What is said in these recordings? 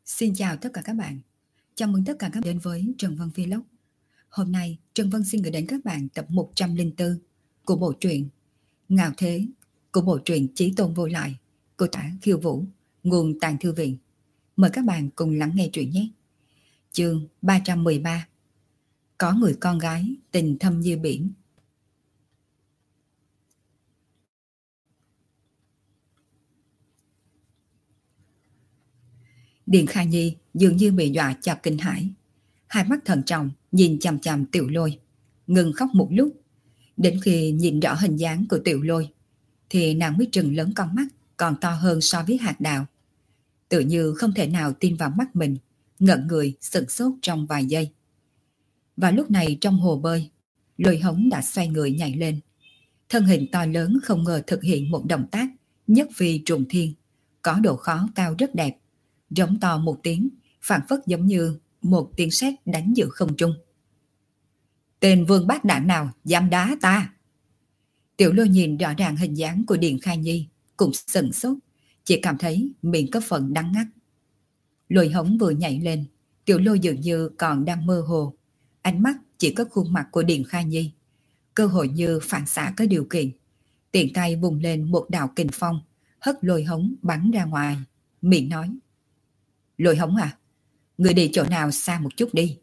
Xin chào tất cả các bạn. Chào mừng tất cả các bạn đến với Trần Vân Vlog. Hôm nay Trần Vân xin gửi đến các bạn tập 104 của bộ truyện Ngạo Thế của bộ truyện Chí Tôn Vô Lại của tác Khiêu Vũ, nguồn Tàng Thư Viện. Mời các bạn cùng lắng nghe truyện nhé. Chương 313. Có người con gái tình thâm như biển. Điền Kha Nhi dường như bị dọa cho kinh hãi, hai mắt thận trọng nhìn chằm chằm Tiểu Lôi, ngừng khóc một lúc. Đến khi nhìn rõ hình dáng của Tiểu Lôi thì nàng mới trừng lớn con mắt còn to hơn so với hạt đào. Tự như không thể nào tin vào mắt mình, ngẩn người sửng sốt trong vài giây. Và lúc này trong hồ bơi, Lôi Hống đã xoay người nhảy lên. Thân hình to lớn không ngờ thực hiện một động tác nhất phi trùng thiên, có độ khó cao rất đẹp, giống to một tiếng, phảng phất giống như một tiếng sét đánh giữa không trung. Tên vương bát đản nào dám đá ta? Tiểu Lôi nhìn rõ ràng hình dáng của Điền Kha Nhi cũng sửng sốt, chỉ cảm thấy miệng có phần đắng ngắt. Lôi Hống vừa nhảy lên, Tiểu Lôi dường như còn đang mơ hồ, ánh mắt chỉ có khuôn mặt của Điền Kha Nhi, cơ hội như phản xạ có điều kiện, tiện tay vùng lên một đạo kình phong, hất Lôi Hống bắn ra ngoài, miệng nói: Lôi Hống à, người đi chỗ nào xa một chút đi.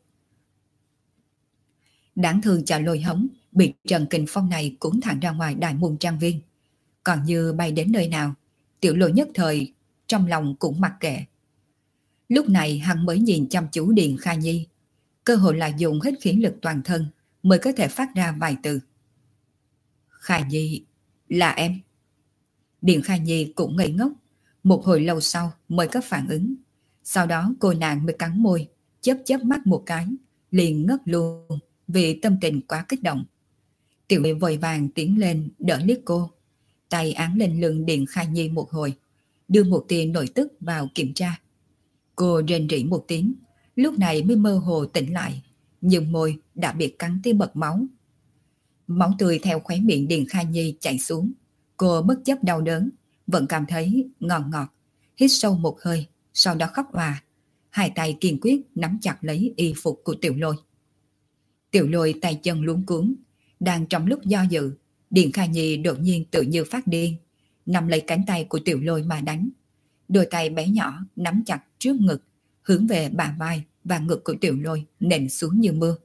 Đáng thương cho Lôi Hống bị trận kình phong này cuốn thẳng ra ngoài đại môn trang viên, còn như bay đến nơi nào, Tiểu Lôi nhất thời trong lòng cũng mặc kệ. Lúc này hắn mới nhìn chăm chú Điền Kha Nhi, cơ hội là dùng hết khí lực toàn thân mới có thể phát ra vài từ. Kha Nhi, là em. Điền Kha Nhi cũng ngây ngốc, một hồi lâu sau mới có phản ứng. Sau đó cô nàng mới cắn môi, chớp chớp mắt một cái, liền ngất luôn vì tâm tình quá kích động. Tiểu Lôi vội vàng tiến lên đỡ liếc cô, tay án lên lưng Điền Kha Nhi một hồi, đưa một tia nội tức vào kiểm tra. Cô rên rỉ một tiếng, lúc này mới mơ hồ tỉnh lại, nhưng môi đã bị cắn tia bật máu. Máu tươi theo khóe miệng Điền Kha Nhi chảy xuống, cô bất chấp đau đớn, vẫn cảm thấy ngọt ngọt, hít sâu một hơi, sau đó khóc òa, hai tay kiên quyết nắm chặt lấy y phục của Tiểu Lôi. Tiểu Lôi tay chân luống cuống, đang trong lúc do dự, Điền Kha Nhi đột nhiên tự như phát điên, nắm lấy cánh tay của Tiểu Lôi mà đánh. Đôi tay bé nhỏ nắm chặt trước ngực, hướng về bả vai và ngực của Tiểu Lôi nện xuống như mưa.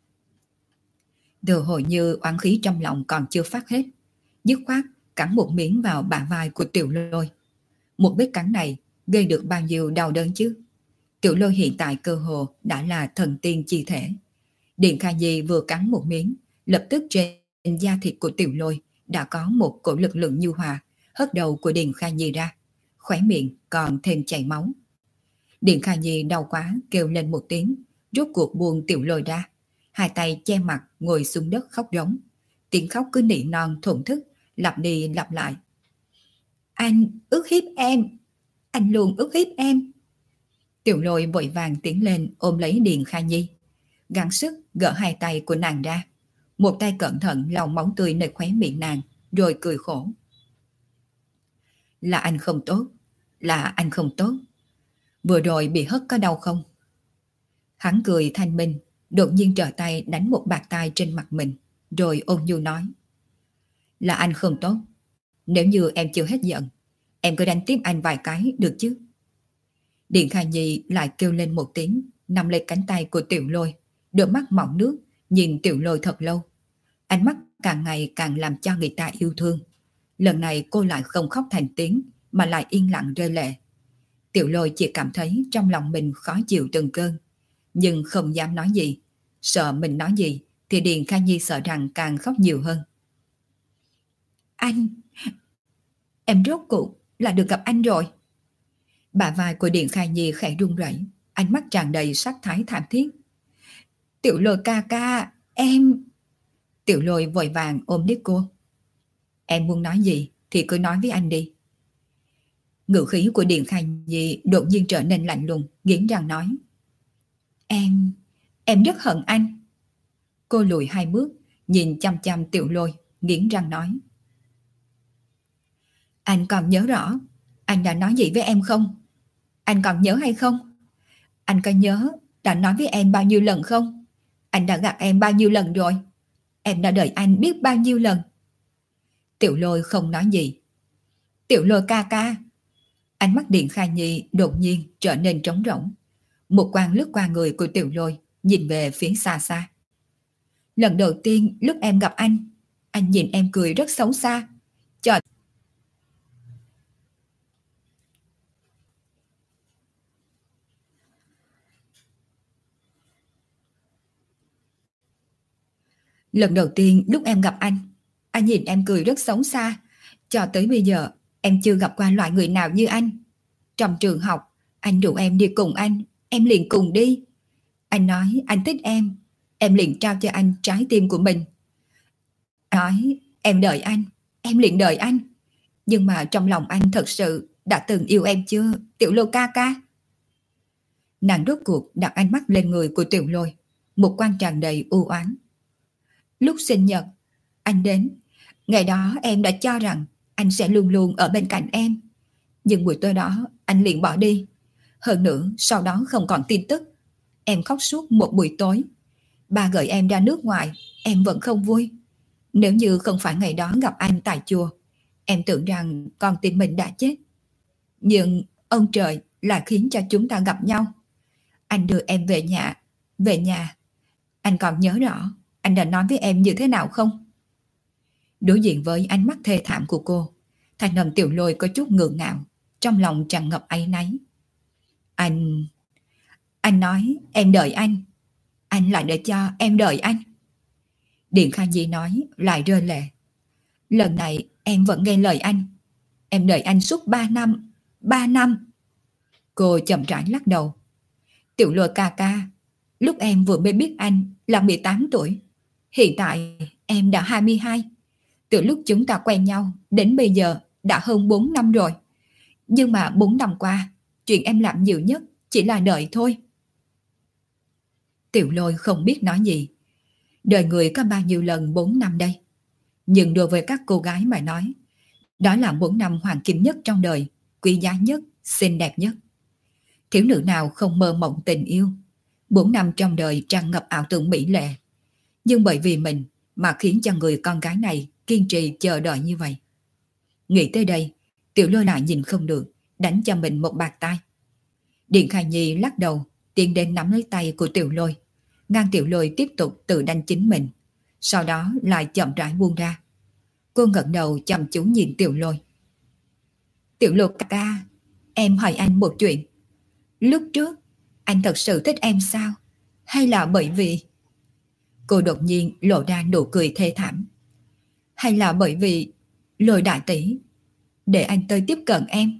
Đồ hồi như oán khí trong lòng còn chưa phát hết, dứt khoát cắn một miếng vào bả vai của Tiểu Lôi. Một vết cắn này gây được bao nhiêu đau đớn chứ? Tiểu Lôi hiện tại cơ hồ đã là thần tiên chi thể. Điền Kha Nhi vừa cắn một miếng, lập tức trên da thịt của Tiểu Lôi đã có một cổ lực lượng nhu hòa hất đầu của Điền Kha Nhi ra, khóe miệng còn thêm chảy máu. Điền Kha Nhi đau quá kêu lên một tiếng, rốt cuộc buông Tiểu Lôi ra, hai tay che mặt ngồi xuống đất khóc rống. Tiếng khóc cứ nỉ non thổn thức, lặp đi lặp lại. Anh ức hiếp em, anh luôn ức hiếp em. Tiểu Lôi vội vàng tiến lên ôm lấy Điền Kha Nhi, gắng sức gỡ hai tay của nàng ra, một tay cẩn thận lau máu tươi nơi khóe miệng nàng, rồi cười khổ. Là anh không tốt, là anh không tốt. Vừa rồi bị hất có đau không? Hắn cười thanh minh, đột nhiên trở tay đánh một bạt tai trên mặt mình, rồi ôn nhu nói. Là anh không tốt. Nếu như em chưa hết giận, em cứ đánh tiếp anh vài cái được chứ? Điền Kha Nhi lại kêu lên một tiếng, nắm lấy cánh tay của Tiểu Lôi, đôi mắt mọng nước nhìn Tiểu Lôi thật lâu. Ánh mắt càng ngày càng làm cho người ta yêu thương. Lần này cô lại không khóc thành tiếng, mà lại yên lặng rơi lệ. Tiểu Lôi chỉ cảm thấy trong lòng mình khó chịu từng cơn, nhưng không dám nói gì, sợ mình nói gì thì Điền Kha Nhi sợ rằng càng khóc nhiều hơn. Anh, em rốt cuộc là được gặp anh rồi. Bả vai của Điền Kha Nhi khẽ run rẩy, ánh mắt tràn đầy sắc thái thảm thiết. Tiểu Lôi ca ca, em... Tiểu Lôi vội vàng ôm lấy cô. Em muốn nói gì thì cứ nói với anh đi. Ngữ khí của Điền Kha Nhi đột nhiên trở nên lạnh lùng, nghiến răng nói. Em rất hận anh. Cô lùi hai bước, nhìn chăm chăm Tiểu Lôi, nghiến răng nói. Anh còn nhớ rõ anh đã nói gì với em không? Anh còn nhớ hay không? Anh có nhớ đã nói với em bao nhiêu lần không? Anh đã gạt em bao nhiêu lần rồi? Em đã đợi anh biết bao nhiêu lần? Tiểu Lôi không nói gì. Tiểu Lôi ca ca. Ánh mắt Điện Khai Nhi đột nhiên trở nên trống rỗng. Một quang lướt qua người của Tiểu Lôi, nhìn về phía xa xa. Lần đầu tiên lúc em gặp anh nhìn em cười rất xấu xa. Chờ. Lần đầu tiên lúc em gặp anh nhìn em cười rất xấu xa. Cho tới bây giờ, em chưa gặp qua loại người nào như anh. Trong trường học, anh rủ em đi cùng anh, em liền cùng đi. Anh nói anh thích em liền trao cho anh trái tim của mình. Nói em đợi anh, em liền đợi anh. Nhưng mà trong lòng anh thật sự đã từng yêu em chưa, Tiểu Lôi ca ca? Nàng rốt cuộc đặt ánh mắt lên người của Tiểu Lôi, một quan tràn đầy u oán. Lúc sinh nhật, anh đến. Ngày đó em đã cho rằng anh sẽ luôn luôn ở bên cạnh em. Nhưng buổi tối đó anh liền bỏ đi. Hơn nữa sau đó không còn tin tức. Em khóc suốt một buổi tối. Ba gửi em ra nước ngoài, em vẫn không vui. Nếu như không phải ngày đó gặp anh tại chùa, em tưởng rằng con tim mình đã chết. Nhưng ông trời lại khiến cho chúng ta gặp nhau. Anh đưa em về nhà. Anh còn nhớ rõ anh đã nói với em như thế nào không? Đối diện với ánh mắt thê thảm của cô, thanh âm Tiểu Lôi có chút ngượng ngạo, trong lòng tràn ngập áy náy. Anh nói em đợi anh lại để cho em đợi anh. Điện Khai Nhi nói lại rơi lệ. Lần này em vẫn nghe lời anh. Em đợi anh suốt 3 năm. 3 năm. Cô chậm rãi lắc đầu. Tiểu Lôi ca ca, lúc em vừa mới biết anh là 18 tuổi. Hiện tại em đã 22. Từ lúc chúng ta quen nhau đến bây giờ đã hơn 4 năm rồi. Nhưng mà 4 năm qua, chuyện em làm nhiều nhất chỉ là đợi thôi. Tiểu Lôi không biết nói gì. Đời người có bao nhiêu lần 4 năm đây? Nhưng đối với các cô gái mà nói, đó là 4 năm hoàng kim nhất trong đời, quý giá nhất, xinh đẹp nhất. Thiếu nữ nào không mơ mộng tình yêu? 4 năm trong đời tràn ngập ảo tưởng mỹ lệ. Nhưng bởi vì mình mà khiến cho người con gái này kiên trì chờ đợi như vậy. Nghĩ tới đây, Tiểu Lôi lại nhìn không được, đánh cho mình một bạt tai. Điện Khai Nhi lắc đầu, tiến đến nắm lấy tay của Tiểu Lôi, ngăn Tiểu Lôi tiếp tục tự đánh chính mình, sau đó lại chậm rãi buông ra. Cô ngẩng đầu chăm chú nhìn Tiểu Lôi. Tiểu Lôi ca ca, em hỏi anh một chuyện. Lúc trước, anh thật sự thích em sao? Hay là bởi vì... Cô đột nhiên lộ ra nụ cười thê thảm. Hay là bởi vì Lôi đại tỷ để anh tới tiếp cận em?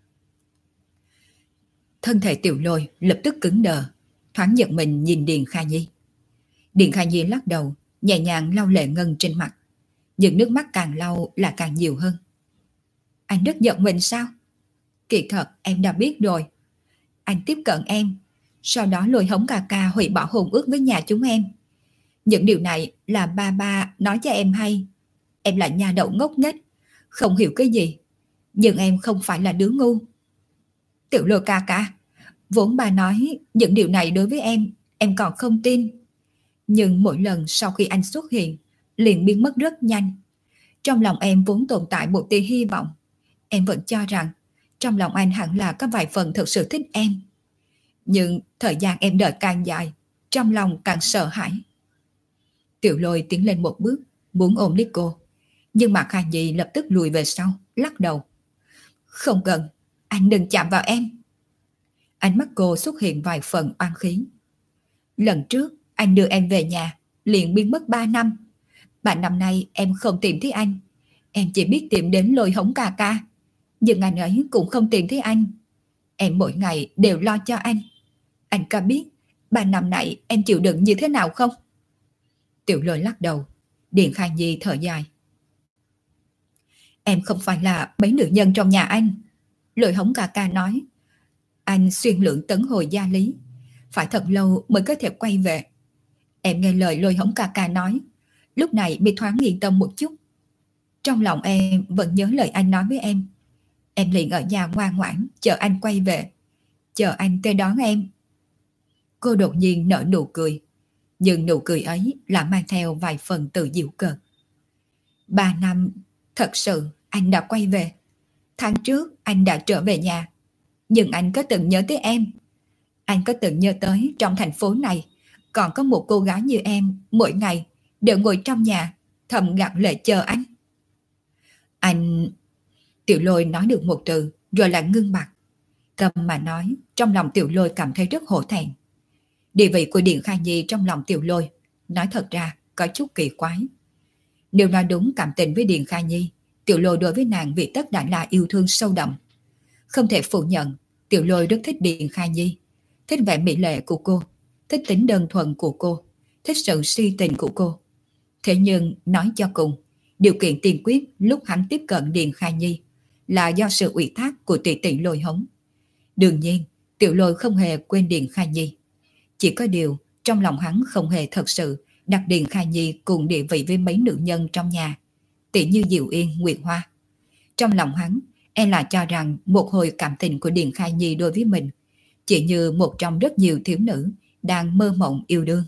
Thân thể Tiểu Lôi lập tức cứng đờ, thoáng giật mình nhìn Điền Khai Nhi. Điền Khai Nhi lắc đầu, nhẹ nhàng lau lệ ngân trên mặt. Nhưng nước mắt càng lau là càng nhiều hơn. Anh rất giận mình sao? Kỳ thật em đã biết rồi. Anh tiếp cận em, sau đó lôi hống ca ca hủy bỏ hôn ước với nhà chúng em. Những điều này là ba nói cho em hay. Em là nhà đậu ngốc nghếch, không hiểu cái gì. Nhưng em không phải là đứa ngu. Tiểu Lôi ca ca, vốn bà nói những điều này đối với em còn không tin. Nhưng mỗi lần sau khi anh xuất hiện, liền biến mất rất nhanh. Trong lòng em vốn tồn tại một tia hy vọng. Em vẫn cho rằng trong lòng anh hẳn là có vài phần thật sự thích em. Nhưng thời gian em đợi càng dài, trong lòng càng sợ hãi. Tiểu Lôi tiến lên một bước, muốn ôm lấy cô. Nhưng mà Khai Nhi lập tức lùi về sau, lắc đầu. Không cần, anh đừng chạm vào em. Ánh mắt cô xuất hiện vài phần oan khí. Lần trước, anh đưa em về nhà, liền biến mất 3 năm. 3 năm nay em không tìm thấy anh. Em chỉ biết tìm đến Lôi hống ca ca. Nhưng anh ấy cũng không tìm thấy anh. Em mỗi ngày đều lo cho anh. Anh có biết 3 năm này em chịu đựng như thế nào không? Tiểu Lôi lắc đầu. Điện Khai Nhi thở dài. Em không phải là mấy nữ nhân trong nhà anh. Lôi hống ca ca nói. Anh xuyên lượng tấn hồi gia lý. Phải thật lâu mới có thể quay về. Em nghe lời Lôi hống ca ca nói. Lúc này mới thoáng yên tâm một chút. Trong lòng em vẫn nhớ lời anh nói với em. Em liền ở nhà ngoan ngoãn chờ anh quay về. Chờ anh tới đón em. Cô đột nhiên nở nụ cười, nhưng nụ cười ấy là mang theo vài phần tự giễu cợt. 3 năm, thật sự anh đã quay về. Tháng trước anh đã trở về nhà, nhưng anh có từng nhớ tới em? Anh có từng nhớ tới trong thành phố này còn có một cô gái như em mỗi ngày đều ngồi trong nhà thầm gạt lệ chờ anh? Anh... Tiểu Lôi nói được một từ rồi lại ngưng bặt. Cầm mà nói, trong lòng Tiểu Lôi cảm thấy rất hổ thẹn. Địa vị của Điện Khai Nhi trong lòng Tiểu Lôi nói thật ra có chút kỳ quái. Nếu nói đúng cảm tình với Điện Khai Nhi, Tiểu Lôi đối với nàng vì tất đã là yêu thương sâu đậm. Không thể phủ nhận, Tiểu Lôi rất thích Điện Khai Nhi, thích vẻ mỹ lệ của cô, thích tính đơn thuần của cô, thích sự si tình của cô. Thế nhưng nói cho cùng, điều kiện tiên quyết lúc hắn tiếp cận Điện Khai Nhi là do sự ủy thác của tỷ tỷ Lôi Hống. Đương nhiên, Tiểu Lôi không hề quên Điện Khai Nhi. Chỉ có điều, trong lòng hắn không hề thật sự đặt Điện Khai Nhi cùng địa vị với mấy nữ nhân trong nhà, tỷ như Diệu Yên, Nguyệt Hoa. Trong lòng hắn, e là cho rằng một hồi cảm tình của Điện Khai Nhi đối với mình chỉ như một trong rất nhiều thiếu nữ đang mơ mộng yêu đương.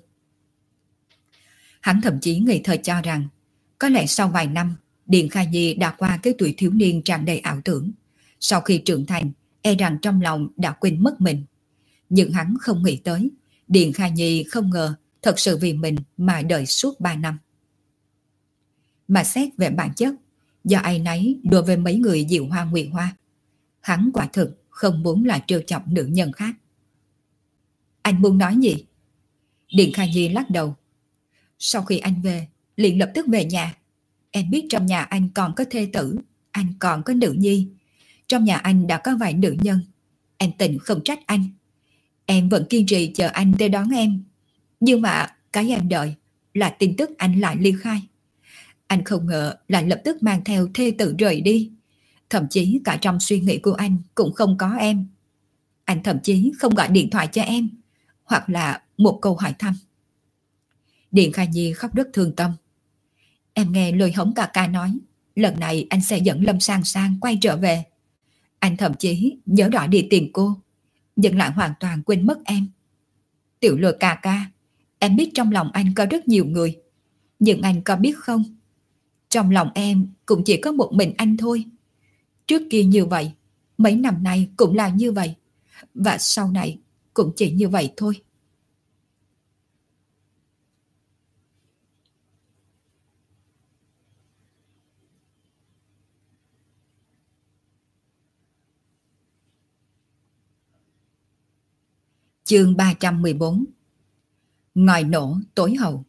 Hắn thậm chí ngây thơ cho rằng có lẽ sau vài năm Điện Khai Nhi đã qua cái tuổi thiếu niên tràn đầy ảo tưởng. Sau khi trưởng thành, e rằng trong lòng đã quên mất mình. Nhưng hắn không nghĩ tới Điện Khai Nhi không ngờ thật sự vì mình mà đợi suốt 3 năm. Mà xét về bản chất, do ai nấy đối với mấy người Diệu Hoa Nguyệt Hoa, hắn quả thực không muốn là trêu chọc nữ nhân khác. Anh muốn nói gì? Điện Khai Nhi lắc đầu. Sau khi anh về, liền lập tức về nhà. Em biết trong nhà anh còn có thê tử, anh còn có nữ nhi. Trong nhà anh đã có vài nữ nhân. Em tình không trách anh. Em vẫn kiên trì chờ anh tới đón em. Nhưng mà cái em đợi là tin tức anh lại ly khai. Anh không ngờ lại lập tức mang theo thê tử rời đi. Thậm chí cả trong suy nghĩ của anh cũng không có em. Anh thậm chí không gọi điện thoại cho em, hoặc là một câu hỏi thăm. Điện Khai Nhi khóc rất thương tâm. Em nghe Lôi Hống ca ca nói, lần này anh sẽ dẫn Lâm Sang Sang quay trở về. Anh thậm chí nhớ rõ đi tìm cô, nhưng lại hoàn toàn quên mất em. Tiểu Lôi ca ca, em biết trong lòng anh có rất nhiều người, nhưng anh có biết không? Trong lòng em cũng chỉ có một mình anh thôi. Trước kia như vậy, mấy năm nay cũng là như vậy, và sau này cũng chỉ như vậy thôi. Chương 314. Ngòi nổ tối hậu.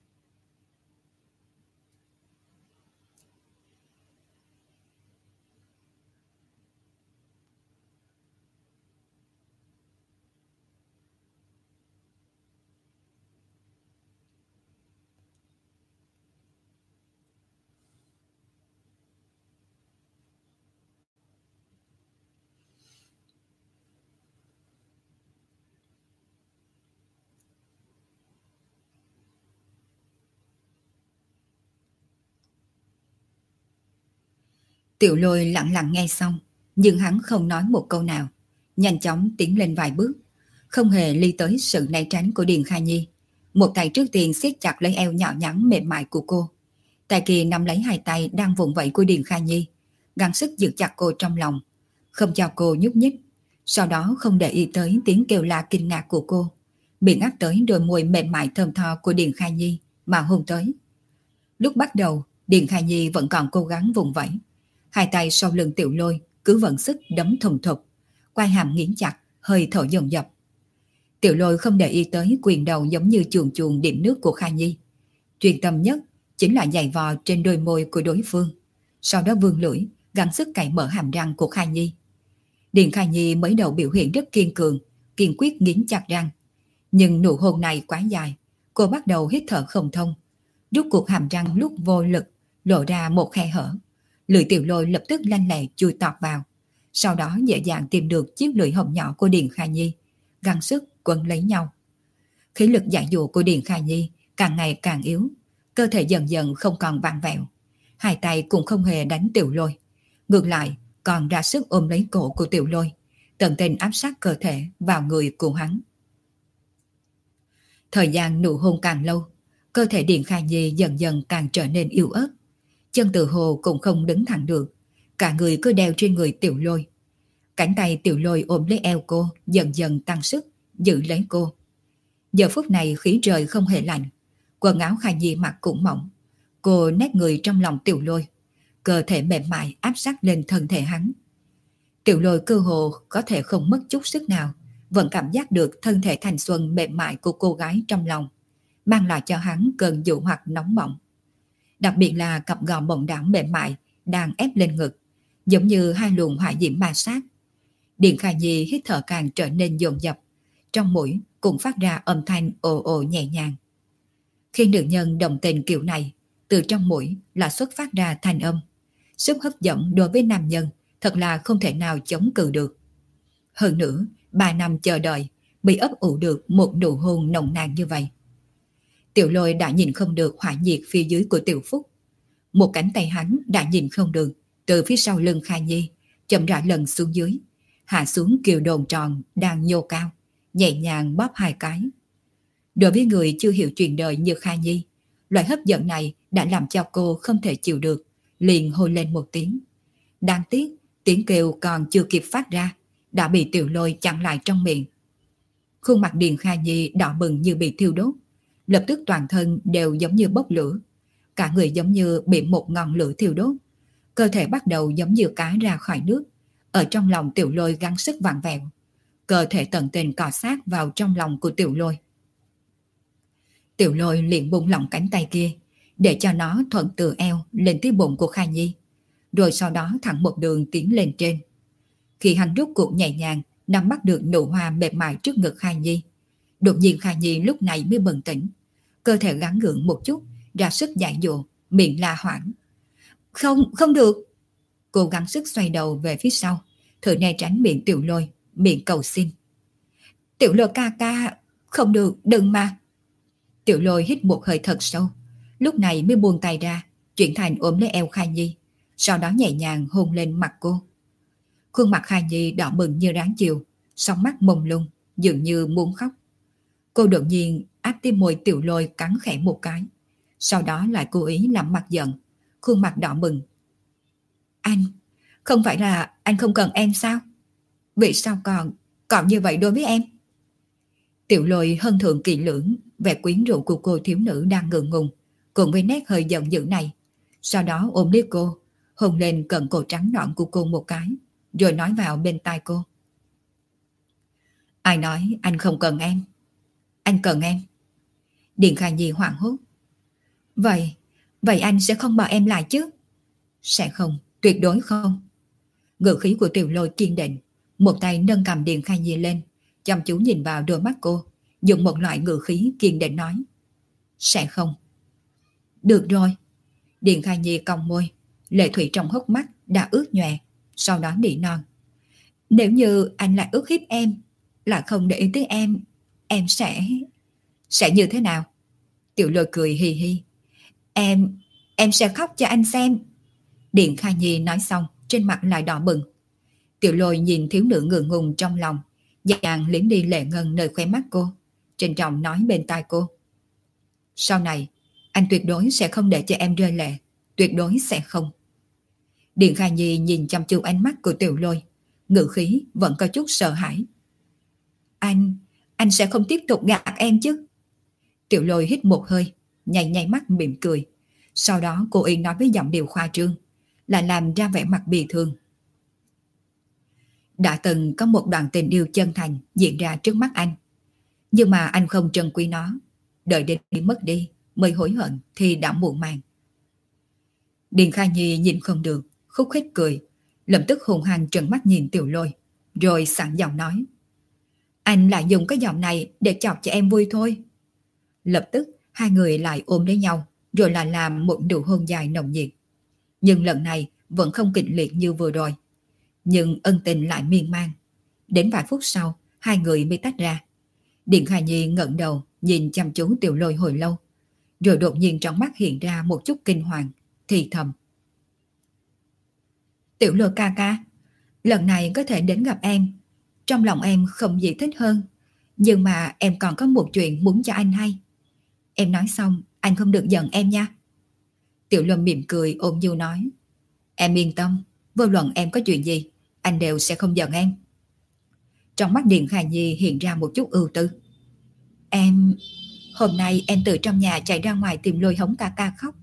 Tiểu Lôi lặng lặng nghe xong, nhưng hắn không nói một câu nào, nhanh chóng tiến lên vài bước, không hề ly tới sự né tránh của Điện Khai Nhi. Một tay trước tiên siết chặt lấy eo nhỏ nhắn mềm mại của cô, tay kia nắm lấy hai tay đang vùng vẫy của Điện Khai Nhi, gắng sức giữ chặt cô trong lòng, không cho cô nhúc nhích. Sau đó không để ý tới tiếng kêu la kinh ngạc của cô, bị áp tới đôi môi mềm mại thơm tho của Điện Khai Nhi mà hôn tới. Lúc bắt đầu, Điện Khai Nhi vẫn còn cố gắng vùng vẫy, hai tay sau lưng Tiểu Lôi cứ vận sức đấm thùng thục, quai hàm nghiến chặt, hơi thở dồn dập. Tiểu Lôi không để ý tới quyền đầu giống như chuồn chuồn điểm nước của Khai Nhi. Chuyên tâm nhất chính là giày vò trên đôi môi của đối phương, sau đó vươn lưỡi gắng sức cạy mở hàm răng của Khai Nhi. Điện Khai Nhi mới đầu biểu hiện rất kiên cường, kiên quyết nghiến chặt răng, nhưng nụ hôn này quá dài, cô bắt đầu hít thở không thông. Rút cuộc hàm răng lúc vô lực lộ ra một khe hở, lưỡi Tiểu Lôi lập tức lanh lẹ chui tọt vào, sau đó dễ dàng tìm được chiếc lưỡi hồng nhỏ của Điện Khai Nhi, gắng sức quấn lấy nhau. Khí lực giải dụ của Điện Khai Nhi càng ngày càng yếu, cơ thể dần dần không còn vặn vẹo, hai tay cũng không hề đánh Tiểu Lôi, ngược lại còn ra sức ôm lấy cổ của Tiểu Lôi, tận tình áp sát cơ thể vào người của hắn. Thời gian nụ hôn càng lâu, cơ thể Điền Khai Nhi dần dần càng trở nên yếu ớt. Chân tự hồ cũng không đứng thẳng được, cả người cứ đeo trên người Tiểu Lôi. Cánh tay Tiểu Lôi ôm lấy eo cô, dần dần tăng sức, giữ lấy cô. Giờ phút này khí trời không hề lạnh, quần áo Khai Nhi mặc cũng mỏng. Cô nép người trong lòng Tiểu Lôi, cơ thể mềm mại áp sát lên thân thể hắn. Tiểu Lôi cơ hồ có thể không mất chút sức nào, vẫn cảm giác được thân thể thanh xuân mềm mại của cô gái trong lòng, mang lại cho hắn cơn dụ hoặc nóng bỏng. Đặc biệt là cặp gò mộng đảo mềm mại đang ép lên ngực, giống như hai luồng hỏa diễm ma sát. Điền Khai Nhi hít thở càng trở nên dồn dập, trong mũi cũng phát ra âm thanh ồ ồ nhẹ nhàng. Khi nữ nhân đồng tình kiểu này, từ trong mũi là xuất phát ra thanh âm. Sức hấp dẫn đối với nam nhân thật là không thể nào chống cự được. Hơn nữa, 3 năm chờ đợi mới ấp ủ được một nụ hôn nồng nàn như vậy. Tiểu Lôi đã nhìn không được hỏa nhiệt phía dưới của Tiểu Phúc. Một cánh tay hắn đã nhìn không được, từ phía sau lưng Khai Nhi chậm rãi lần xuống dưới, hạ xuống kiều đồn tròn đang nhô cao, nhẹ nhàng bóp 2 cái. Đối với người chưa hiểu chuyện đời như Khai Nhi, loại hấp dẫn này đã làm cho cô không thể chịu được, liền hôn lên một tiếng. Đáng tiếc, tiếng kêu còn chưa kịp phát ra, đã bị Tiểu Lôi chặn lại trong miệng. Khuôn mặt Điền Khai Nhi đỏ bừng như bị thiêu đốt, lập tức toàn thân đều giống như bốc lửa, cả người giống như bị một ngọn lửa thiêu đốt, cơ thể bắt đầu giống như cá ra khỏi nước. Ở trong lòng Tiểu Lôi gắng sức vặn vẹo, cơ thể tận tình cọ sát vào trong lòng của Tiểu Lôi. Tiểu Lôi liền buông lỏng cánh tay kia, để cho nó thuận từ eo lên tới bụng của Khai Nhi, rồi sau đó thẳng một đường tiến lên trên. Khi hắn rút cuộc nhẹ nhàng nắm bắt được nụ hoa mềm mại trước ngực Khai Nhi, đột nhiên Khai Nhi lúc này mới bừng tỉnh, cơ thể gắng gượng một chút, ra sức giải dụ, miệng la hoảng. Không, không được. Cô gắng sức xoay đầu về phía sau, thử né tránh miệng Tiểu Lôi, miệng cầu xin. Tiểu Lôi ca ca, không được, đừng mà. Tiểu Lôi hít một hơi thật sâu, lúc này mới buông tay ra, chuyển thành ôm lấy eo Khai Nhi, sau đó nhẹ nhàng hôn lên mặt cô. Khuôn mặt Khai Nhi đỏ bừng như ráng chiều, sóng mắt mông lung, dường như muốn khóc. Cô đột nhiên áp tim môi Tiểu Lôi cắn khẽ một cái, sau đó lại cố ý làm mặt giận, khuôn mặt đỏ bừng. Anh, không phải là anh không cần em sao? Vì sao còn như vậy đối với em? Tiểu Lôi hân thượng kỳ lưỡng, vẻ quyến rũ của cô thiếu nữ đang ngượng ngùng, cùng với nét hơi giận dữ này. Sau đó ôm lấy cô, hôn lên cận cổ trắng nõn của cô một cái, rồi nói vào bên tai cô. Ai nói anh không cần em? Anh cần em. Điền Khai Nhi hoảng hốt. Vậy anh sẽ không bỏ em lại chứ? Sẽ không, tuyệt đối không. Ngữ khí của Tiểu Lôi kiên định, một tay nâng cầm Điền Khai Nhi lên, chăm chú nhìn vào đôi mắt cô, dùng một loại ngữ khí kiên định nói. Sẽ không. Được rồi. Điền Khai Nhi cong môi, lệ thủy trong hốc mắt đã ướt nhòe, sau đó nỉ non. Nếu như anh lại ước hiếp em, là không để ý tới em sẽ như thế nào? Tiểu Lôi cười hì hì. Em sẽ khóc cho anh xem. Điền Khai Nhi nói xong, trên mặt lại đỏ bừng. Tiểu Lôi nhìn thiếu nữ ngượng ngùng trong lòng, nhẹ nhàng liếm đi lệ ngân nơi khóe mắt cô, trịnh trọng nói bên tai cô. Sau này, anh tuyệt đối sẽ không để cho em rơi lệ, tuyệt đối sẽ không. Điền Khai Nhi nhìn chăm chú ánh mắt của Tiểu Lôi, ngữ khí vẫn có chút sợ hãi. Anh sẽ không tiếp tục gạt em chứ? Tiểu Lôi hít một hơi, nháy mắt mỉm cười, sau đó cô ý nói với giọng điệu khoa trương, là làm ra vẻ mặt bị thương. Đã từng có một đoạn tình yêu chân thành diễn ra trước mắt anh, nhưng mà anh không trân quý nó, đợi đến khi mất đi mới hối hận thì đã muộn màng. Điền Khai Nhi nhìn không được, khúc khích cười, lập tức hùng hăng trợn mắt nhìn Tiểu Lôi, rồi sẵn giọng nói. Anh lại dùng cái giọng này để chọc cho em vui thôi. Lập tức hai người lại ôm lấy nhau, rồi lại làm một nụ hôn dài nồng nhiệt. Nhưng lần này vẫn không kịch liệt như vừa rồi, nhưng ân tình lại miên man. Đến vài phút sau, hai người mới tách ra. Điền Khai Nhi ngẩng đầu nhìn chăm chú Tiểu Lôi hồi lâu, rồi đột nhiên trong mắt hiện ra một chút kinh hoàng, thì thầm. Tiểu Lôi ca ca, lần này có thể đến gặp em, trong lòng em không gì thích hơn, Nhưng mà em còn có một chuyện muốn cho anh hay. Em nói xong, anh không được giận em nha. Tiểu Luân mỉm cười ôn nhu nói. Em yên tâm, vô luận em có chuyện gì, anh đều sẽ không giận em. Trong mắt Điền Khả Nhi hiện ra một chút ưu tư. Hôm nay em từ trong nhà chạy ra ngoài tìm Lôi Hống ca ca khóc.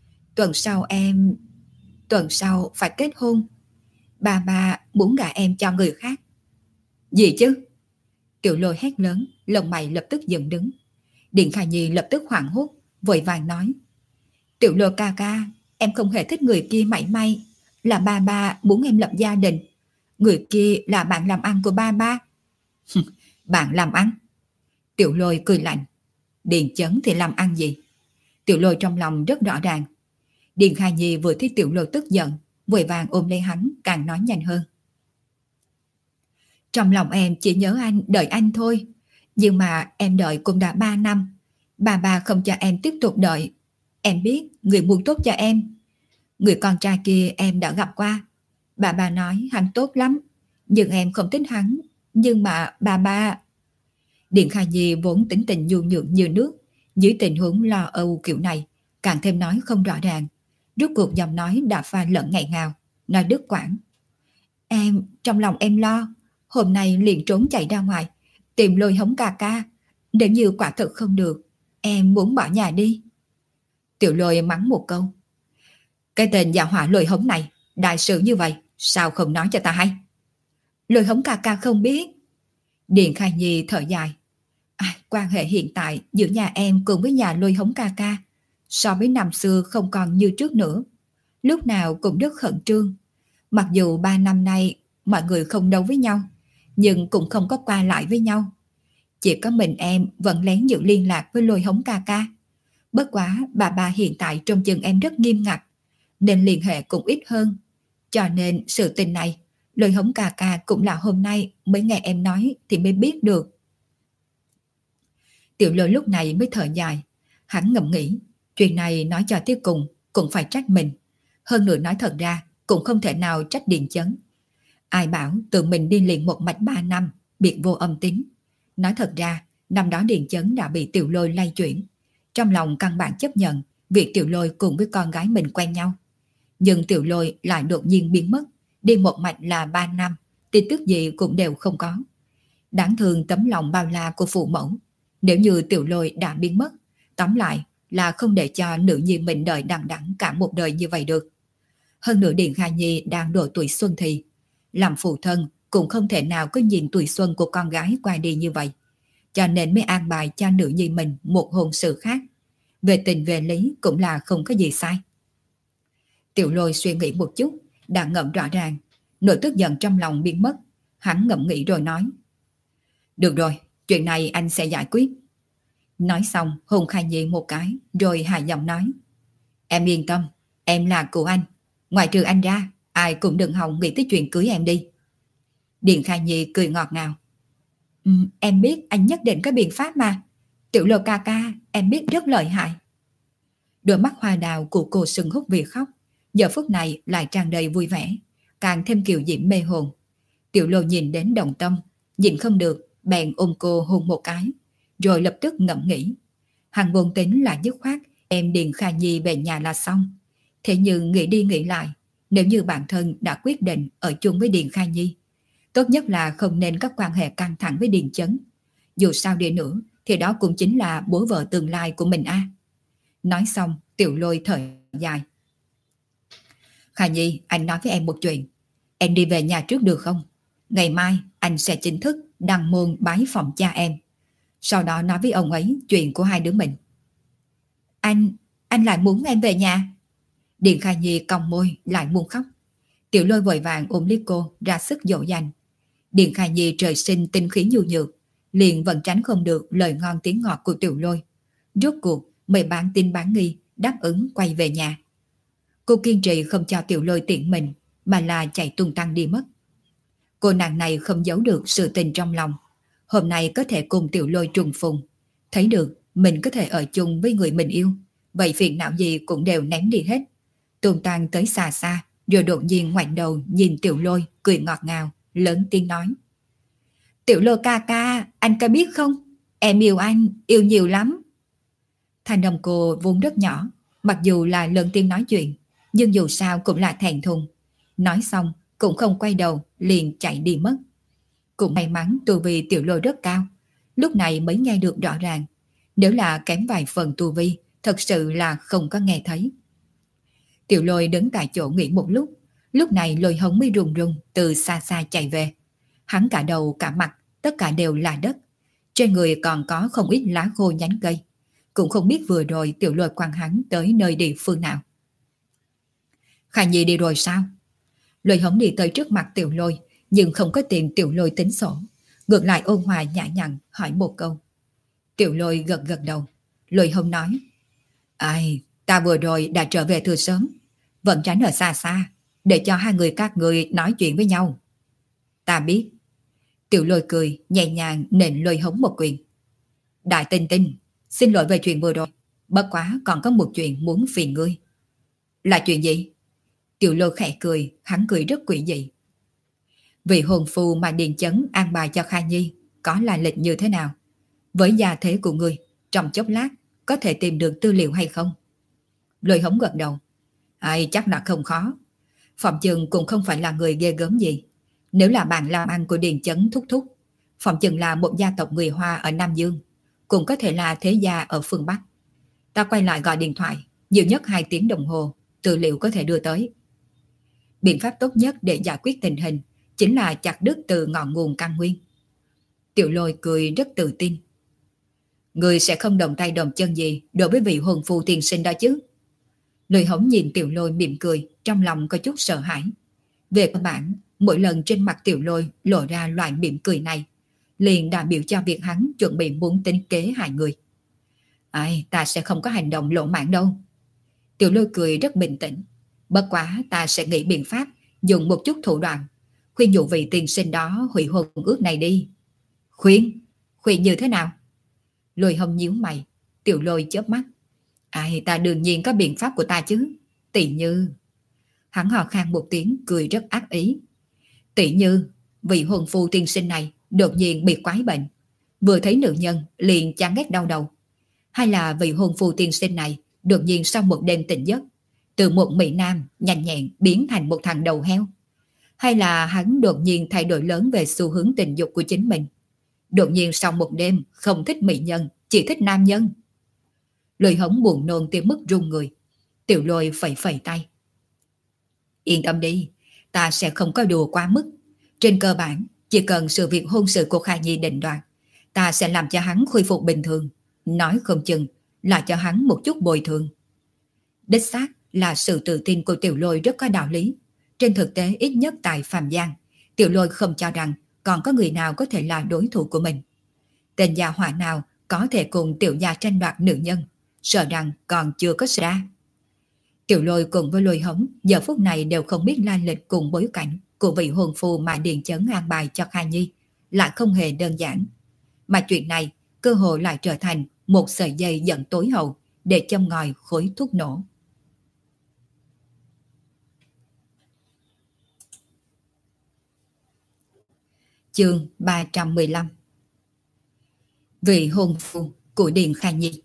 Tuần sau phải kết hôn. Ba muốn gả em cho người khác. Gì chứ? Tiểu Lôi hét lớn, lông mày lập tức dựng đứng. Điền Khả Nhi lập tức hoảng hốt, vội vàng nói. Tiểu Lôi ca ca, em không hề thích người kia mảy may. Là ba muốn em lập gia đình. Người kia là bạn làm ăn của ba. Bạn làm ăn? Tiểu Lôi cười lạnh. Điền Chấn thì làm ăn gì? Tiểu Lôi trong lòng rất rõ ràng. Điền Khả Nhi vừa thấy Tiểu Lôi tức giận, vội vàng ôm lấy hắn, càng nói nhanh hơn. Trong lòng em chỉ nhớ anh, đợi anh thôi. Nhưng mà em đợi cũng đã 3 năm. Ba không cho em tiếp tục đợi. Em biết người muốn tốt cho em. Người con trai kia em đã gặp qua. Ba nói hắn tốt lắm. Nhưng em không thích hắn. Nhưng mà ba... Điền Khả Nhi vốn tính tình nhu nhược như nước. Dưới tình huống lo âu kiểu này, càng thêm nói không rõ ràng. Rốt cuộc giọng nói đã pha lẫn ngại ngào, nói đứt quãng. Trong lòng em lo. Hôm nay liền trốn chạy ra ngoài, tìm Lôi Hống ca ca. Nếu như quả thực không được, em muốn bỏ nhà đi. Tiểu Lôi mắng một câu. Cái tên già họa Lôi Hống này, đại sự như vậy, sao không nói cho ta hay? Lôi Hống ca ca không biết. Điền Khả Nhi thở dài. Quan hệ hiện tại giữa nhà em cùng với nhà Lôi Hống ca ca so với năm xưa không còn như trước nữa. Lúc nào cũng rất khẩn trương. Mặc dù 3 năm nay mọi người không đấu với nhau, nhưng cũng không có qua lại với nhau. Chỉ có mình em vẫn lén giữ liên lạc với Lôi Hống ca ca. Bất quá bà hiện tại trông chừng em rất nghiêm ngặt, nên liên hệ cũng ít hơn. Cho nên sự tình này, Lôi Hống ca ca cũng là hôm nay mới nghe em nói thì mới biết được. Tiểu Lôi lúc này mới thở dài. Hắn ngẫm nghĩ, chuyện này nói cho tới cùng cũng phải trách mình. Hơn nữa nói thật ra cũng không thể nào trách Điền Chấn. Ai bảo tự mình đi liền một mạch 3 năm, biệt vô âm tín. Nói thật ra, năm đó Điền Chấn đã bị Tiểu Lôi lay chuyển. Trong lòng căn bản chấp nhận việc Tiểu Lôi cùng với con gái mình quen nhau. Nhưng Tiểu Lôi lại đột nhiên biến mất, đi một mạch là 3 năm, tin tức gì cũng đều không có. Đáng thương tấm lòng bao la của phụ mẫu. Nếu như Tiểu Lôi đã biến mất, tóm lại là không để cho nữ nhi mình đợi đằng đẵng cả một đời như vậy được. Hơn nữa Điền Khả Nhi đang độ tuổi xuân thì, làm phụ thân cũng không thể nào có nhìn tuổi xuân của con gái qua đi như vậy. Cho nên mới an bài cho nữ nhi mình một hôn sự khác. Về tình về lý cũng là không có gì sai. Tiểu Lôi suy nghĩ một chút, đã ngậm rõ ràng, nỗi tức giận trong lòng biến mất. Hắn ngẫm nghĩ rồi nói. Được rồi, chuyện này anh sẽ giải quyết. Nói xong hôn Khả Nhi một cái, rồi hạ giọng nói. Em yên tâm, em là của anh. Ngoài trừ anh ra, ai cũng đừng hòng nghĩ tới chuyện cưới em đi. Điền Khả Nhi cười ngọt ngào. Em biết anh nhất định có biện pháp mà. Tiểu Lôi ca ca, em biết rất lợi hại. Đôi mắt hoa đào của cô sưng húp vì khóc, giờ phút này lại tràn đầy vui vẻ, càng thêm kiều diễm mê hồn. Tiểu Lôi nhìn đến đồng tâm, nhìn không được, bèn ôm cô hôn một cái, rồi lập tức ngẫm nghĩ. Hắn vốn tính là dứt khoát em Điền Khả Nhi về nhà là xong. Thế nhưng nghĩ đi nghĩ lại, nếu như bản thân đã quyết định ở chung với Điền Khả Nhi, tốt nhất là không nên có quan hệ căng thẳng với Điền Chấn. Dù sao đi nữa thì đó cũng chính là bố vợ tương lai của mình a. Nói xong Tiểu Lôi thở dài. Khả Nhi, anh nói với em một chuyện. Em đi về nhà trước được không? Ngày mai anh sẽ chính thức đăng môn bái phòng cha em. Sau đó nói với ông ấy chuyện của hai đứa mình. Anh lại muốn em về nhà? Điền Khả Nhi cong môi lại muốn khóc. Tiểu Lôi vội vàng ôm lấy cô ra sức dỗ dành. Điền Khả Nhi trời sinh tinh khí nhu nhược, liền vẫn tránh không được lời ngon tiếng ngọt của Tiểu Lôi. Rốt cuộc mới bán tin bán nghi đáp ứng quay về nhà. Cô kiên trì không cho Tiểu Lôi tiện mình, mà là chạy tung tăng đi mất. Cô nàng này không giấu được sự tình trong lòng. Hôm nay có thể cùng Tiểu Lôi trùng phùng, thấy được mình có thể ở chung với người mình yêu, vậy phiền não gì cũng đều ném đi hết. Tung tăng tới xa xa, rồi đột nhiên ngoảnh đầu nhìn Tiểu Lôi cười ngọt ngào, lớn tiếng nói. Tiểu Lôi ca ca, anh có biết không? Em yêu anh, yêu nhiều lắm. Thanh âm cô vốn rất nhỏ, mặc dù là lần tiên nói chuyện, nhưng dù sao cũng là thẹn thùng. Nói xong cũng không quay đầu, liền chạy đi mất. Cũng may mắn tu vi Tiểu Lôi rất cao, lúc này mới nghe được rõ ràng. Nếu là kém vài phần tu vi, thật sự là không có nghe thấy. Tiểu Lôi đứng tại chỗ nghỉ một lúc này Lôi Hống mới run run từ xa xa chạy về. Hắn cả đầu cả mặt, tất cả đều là đất. Trên người còn có không ít lá khô nhánh cây. Cũng không biết vừa rồi Tiểu Lôi quăng hắn tới nơi địa phương nào. Khả Nhi đi rồi sao? Lôi Hống đi tới trước mặt Tiểu Lôi, nhưng không có tìm Tiểu Lôi tính sổ. Ngược lại ôn hòa nhã nhặn hỏi một câu. Tiểu Lôi gật gật đầu. Lôi Hống nói: Ai, ta vừa rồi đã trở về từ sớm, vẫn tránh ở xa xa, để cho hai người các người nói chuyện với nhau. Ta biết. Tiểu Lôi cười, nhẹ nhàng nện Lôi Hống một quyền. Đại Tinh Tinh, xin lỗi về chuyện vừa rồi, bất quá còn có một chuyện muốn phiền ngươi. Là chuyện gì? Tiểu Lôi khẽ cười, hắn cười rất quỷ dị. Vị hồn phù mà Điền Chấn an bài cho Kha Nhi có là lịch như thế nào? Với gia thế của ngươi, trong chốc lát có thể tìm được tư liệu hay không? Lôi Hống gật đầu. Ai, chắc là không khó. Phòng Chừng cũng không phải là người ghê gớm gì. Nếu là bạn làm ăn của Điền Chấn thúc thúc, Phòng Chừng là một gia tộc người Hoa ở Nam Dương, cũng có thể là thế gia ở phương Bắc. Ta quay lại gọi điện thoại, nhiều nhất 2 tiếng đồng hồ, tư liệu có thể đưa tới. Biện pháp tốt nhất để giải quyết tình hình chính là chặt đứt từ ngọn nguồn căn nguyên. Tiểu Lôi cười rất tự tin. Người sẽ không động tay động chân gì đối với vị hồn phù tiền sinh đó chứ? Lôi Hống nhìn Tiểu Lôi mỉm cười, trong lòng có chút sợ hãi. Về cơ bản, mỗi lần trên mặt Tiểu Lôi lộ ra loại mỉm cười này, liền đại biểu cho việc hắn chuẩn bị muốn tính kế hại người. Ai, ta sẽ không có hành động lỗ mãng đâu. Tiểu Lôi cười rất bình tĩnh. Bất quá ta sẽ nghĩ biện pháp, dùng một chút thủ đoạn, khuyên dụ vị tiền sinh đó hủy hôn ước này đi. Khuyên? Khuyên như thế nào? Lôi Hồng nhíu mày. Tiểu Lôi chớp mắt. Ai, ta đương nhiên có biện pháp của ta chứ. Tỷ như... Hắn hò khan một tiếng, cười rất ác ý. Tỷ như, vị hồn phu tiên sinh này đột nhiên bị quái bệnh, vừa thấy nữ nhân liền chán ghét đau đầu. Hay là vị hồn phu tiên sinh này đột nhiên sau một đêm tỉnh giấc, từ một mỹ nam nhanh nhẹn biến thành một thằng đầu heo. Hay là hắn đột nhiên thay đổi lớn về xu hướng tình dục của chính mình, đột nhiên sau một đêm không thích mỹ nhân, chỉ thích nam nhân. Lôi Hống buồn nôn tới mức run người. Tiểu Lôi phẩy phẩy tay. Yên tâm đi, ta sẽ không có đùa quá mức. Trên cơ bản, chỉ cần sự việc hôn sự của Kha Nhi định đoạt, ta sẽ làm cho hắn khôi phục bình thường. Nói không chừng là cho hắn một chút bồi thường. Đích xác là sự tự tin của Tiểu Lôi rất có đạo lý. Trên thực tế ít nhất tại Phàm Giang, Tiểu Lôi không cho rằng còn có người nào có thể là đối thủ của mình. Tên gia hỏa nào có thể cùng Tiểu gia tranh đoạt nữ nhân, sợ rằng còn chưa có xảy ra. Tiểu Lôi cùng với Lôi Hống giờ phút này đều không biết lai lịch cùng bối cảnh của vị hồn phù mà Điền Chấn an bài cho Kha Nhi lại không hề đơn giản. Mà chuyện này cơ hội lại trở thành một sợi dây dẫn tối hậu để châm ngòi khối thuốc nổ. Chương 315. Vị hồn phù của Điền Kha Nhi.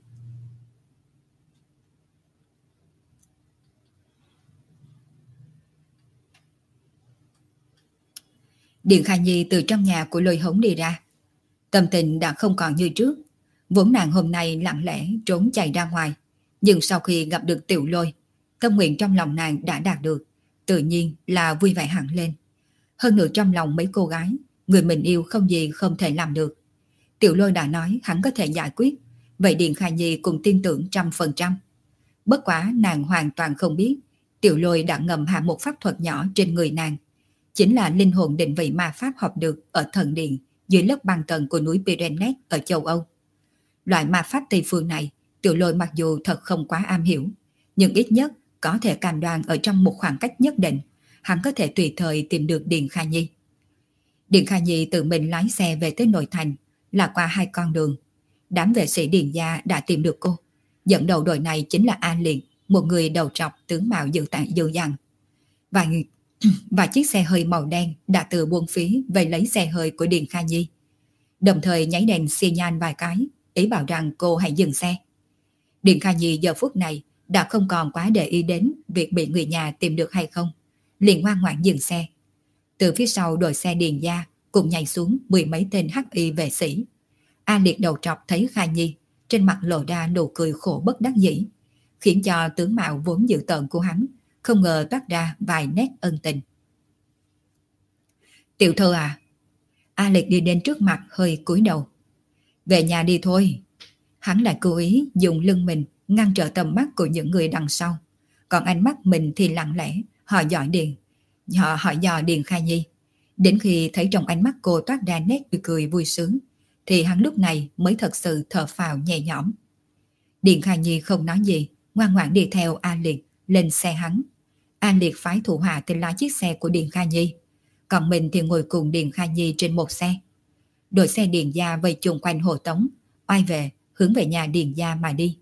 Điền Kha Nhi từ trong nhà của Lôi Hống đi ra. Tâm tình đã không còn như trước. Vốn nàng hôm nay lặng lẽ trốn chạy ra ngoài. Nhưng sau khi gặp được Tiểu Lôi, tâm nguyện trong lòng nàng đã đạt được. Tự nhiên là vui vẻ hẳn lên. Hơn nữa trong lòng mấy cô gái, người mình yêu không gì không thể làm được. Tiểu Lôi đã nói hắn có thể giải quyết. Vậy Điền Kha Nhi cũng tin tưởng 100%. Bất quá nàng hoàn toàn không biết Tiểu Lôi đã ngầm hạ một pháp thuật nhỏ trên người nàng. Chính là linh hồn định vị ma pháp học được ở thần điện dưới lớp băng tầng của núi Pyrenees ở châu Âu. Loại ma pháp Tây phương này, Tiểu Lôi mặc dù thật không quá am hiểu, nhưng ít nhất có thể cam đoan ở trong một khoảng cách nhất định, hắn có thể tùy thời tìm được Điền Kha Nhi. Điền Kha Nhi tự mình lái xe về tới nội thành, là qua 2 con đường. Đám vệ sĩ Điền gia đã tìm được cô. Dẫn đầu đội này chính là A Liệt, một người đầu trọc tướng mạo dữ dằn. Và chiếc xe hơi màu đen đã từ buôn phí về lấy xe hơi của Điền Kha Nhi, đồng thời nháy đèn xi nhan vài cái, ý bảo rằng cô hãy dừng xe. Điền Kha Nhi giờ phút này đã không còn quá để ý đến việc bị người nhà tìm được hay không, liền ngoan ngoãn dừng xe. Từ phía sau đội xe Điền gia cùng nhảy xuống 10 mấy tên hắc y vệ sĩ. A Liệt đầu trọc thấy Kha Nhi, trên mặt lộ ra nụ cười khổ bất đắc dĩ, khiến cho tướng mạo vốn dữ tợn của hắn không ngờ toát ra vài nét ân tình. Tiểu thư à? A Liệt đi đến trước mặt hơi cúi đầu. Về nhà đi thôi. Hắn lại cố ý dùng lưng mình ngăn trở tầm mắt của những người đằng sau, còn ánh mắt mình thì lặng lẽ hỏi dò Điền Kha Nhi. Đến khi thấy trong ánh mắt cô toát ra nét cười vui sướng, thì hắn lúc này mới thật sự thở phào nhẹ nhõm. Điền Kha Nhi không nói gì, ngoan ngoãn đi theo A Liệt lên xe hắn. A Liệt phái thủ hạ tên lái chiếc xe của Điền Kha Nhi, còn mình thì ngồi cùng Điền Kha Nhi trên một xe. Đội xe Điền gia vây chung quanh hộ tống, oai về hướng về nhà Điền gia mà đi.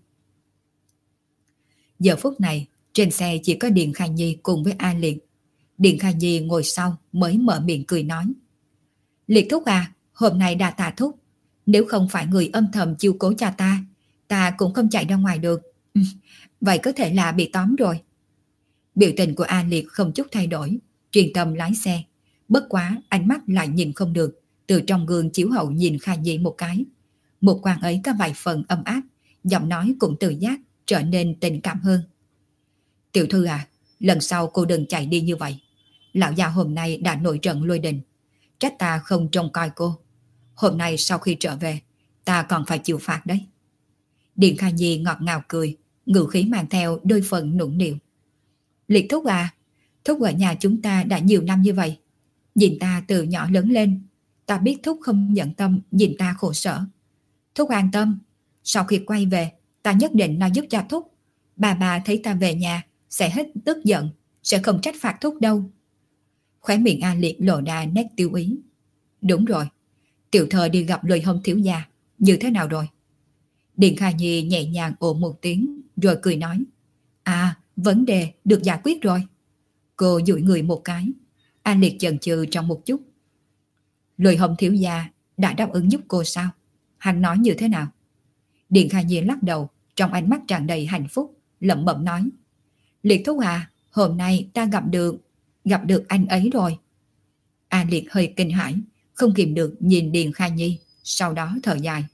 Giờ phút này trên xe chỉ có Điền Kha Nhi cùng với A Liệt. Điền Kha Nhi ngồi sau mới mở miệng cười nói. Liệt thúc à, hôm nay đã tạ thúc. Nếu không phải người âm thầm chiếu cố cho ta cũng không chạy ra ngoài được. Vậy có thể là bị tóm rồi. Biểu tình của A Liệt không chút thay đổi, chuyên tâm lái xe. Bất quá ánh mắt lại nhìn không được, từ trong gương chiếu hậu nhìn Kha Nhi một cái. Một quan ấy có vài phần âm áp, giọng nói cũng tự giác trở nên tình cảm hơn. Tiểu thư à, lần sau cô đừng chạy đi như vậy. Lão già hôm nay đã nổi trận lôi đình, trách ta không trông coi cô. Hôm nay sau khi trở về, ta còn phải chịu phạt đấy. Điền Kha Nhi ngọt ngào cười, ngữ khí mang theo đôi phần nũng nịu. Liệt thúc à, thúc ở nhà chúng ta đã nhiều năm như vậy. Nhìn ta từ nhỏ lớn lên, ta biết thúc không nhận tâm nhìn ta khổ sở. Thúc an tâm, sau khi quay về, ta nhất định nói giúp cho thúc. Bà thấy ta về nhà sẽ hết tức giận, sẽ không trách phạt thúc đâu. Khóe miệng A Liệt lộ ra nét tiêu ý. Đúng rồi, tiểu thơ đi gặp Lôi Hồng thiếu gia, như thế nào rồi? Điền Kha Nhi nhẹ nhàng ồ một tiếng rồi cười nói. À, vấn đề được giải quyết rồi. Cô dụi người một cái. A Liệt chần chừ trong một chút. Lôi Hồng thiếu gia đã đáp ứng giúp cô sao? Hắn nói như thế nào? Điền Kha Nhi lắc đầu, trong ánh mắt tràn đầy hạnh phúc, lẩm bẩm nói. Liệt thúc à, hôm nay ta gặp được anh ấy rồi. A Liệt hơi kinh hãi, không kìm được nhìn Điền Kha Nhi, sau đó thở dài.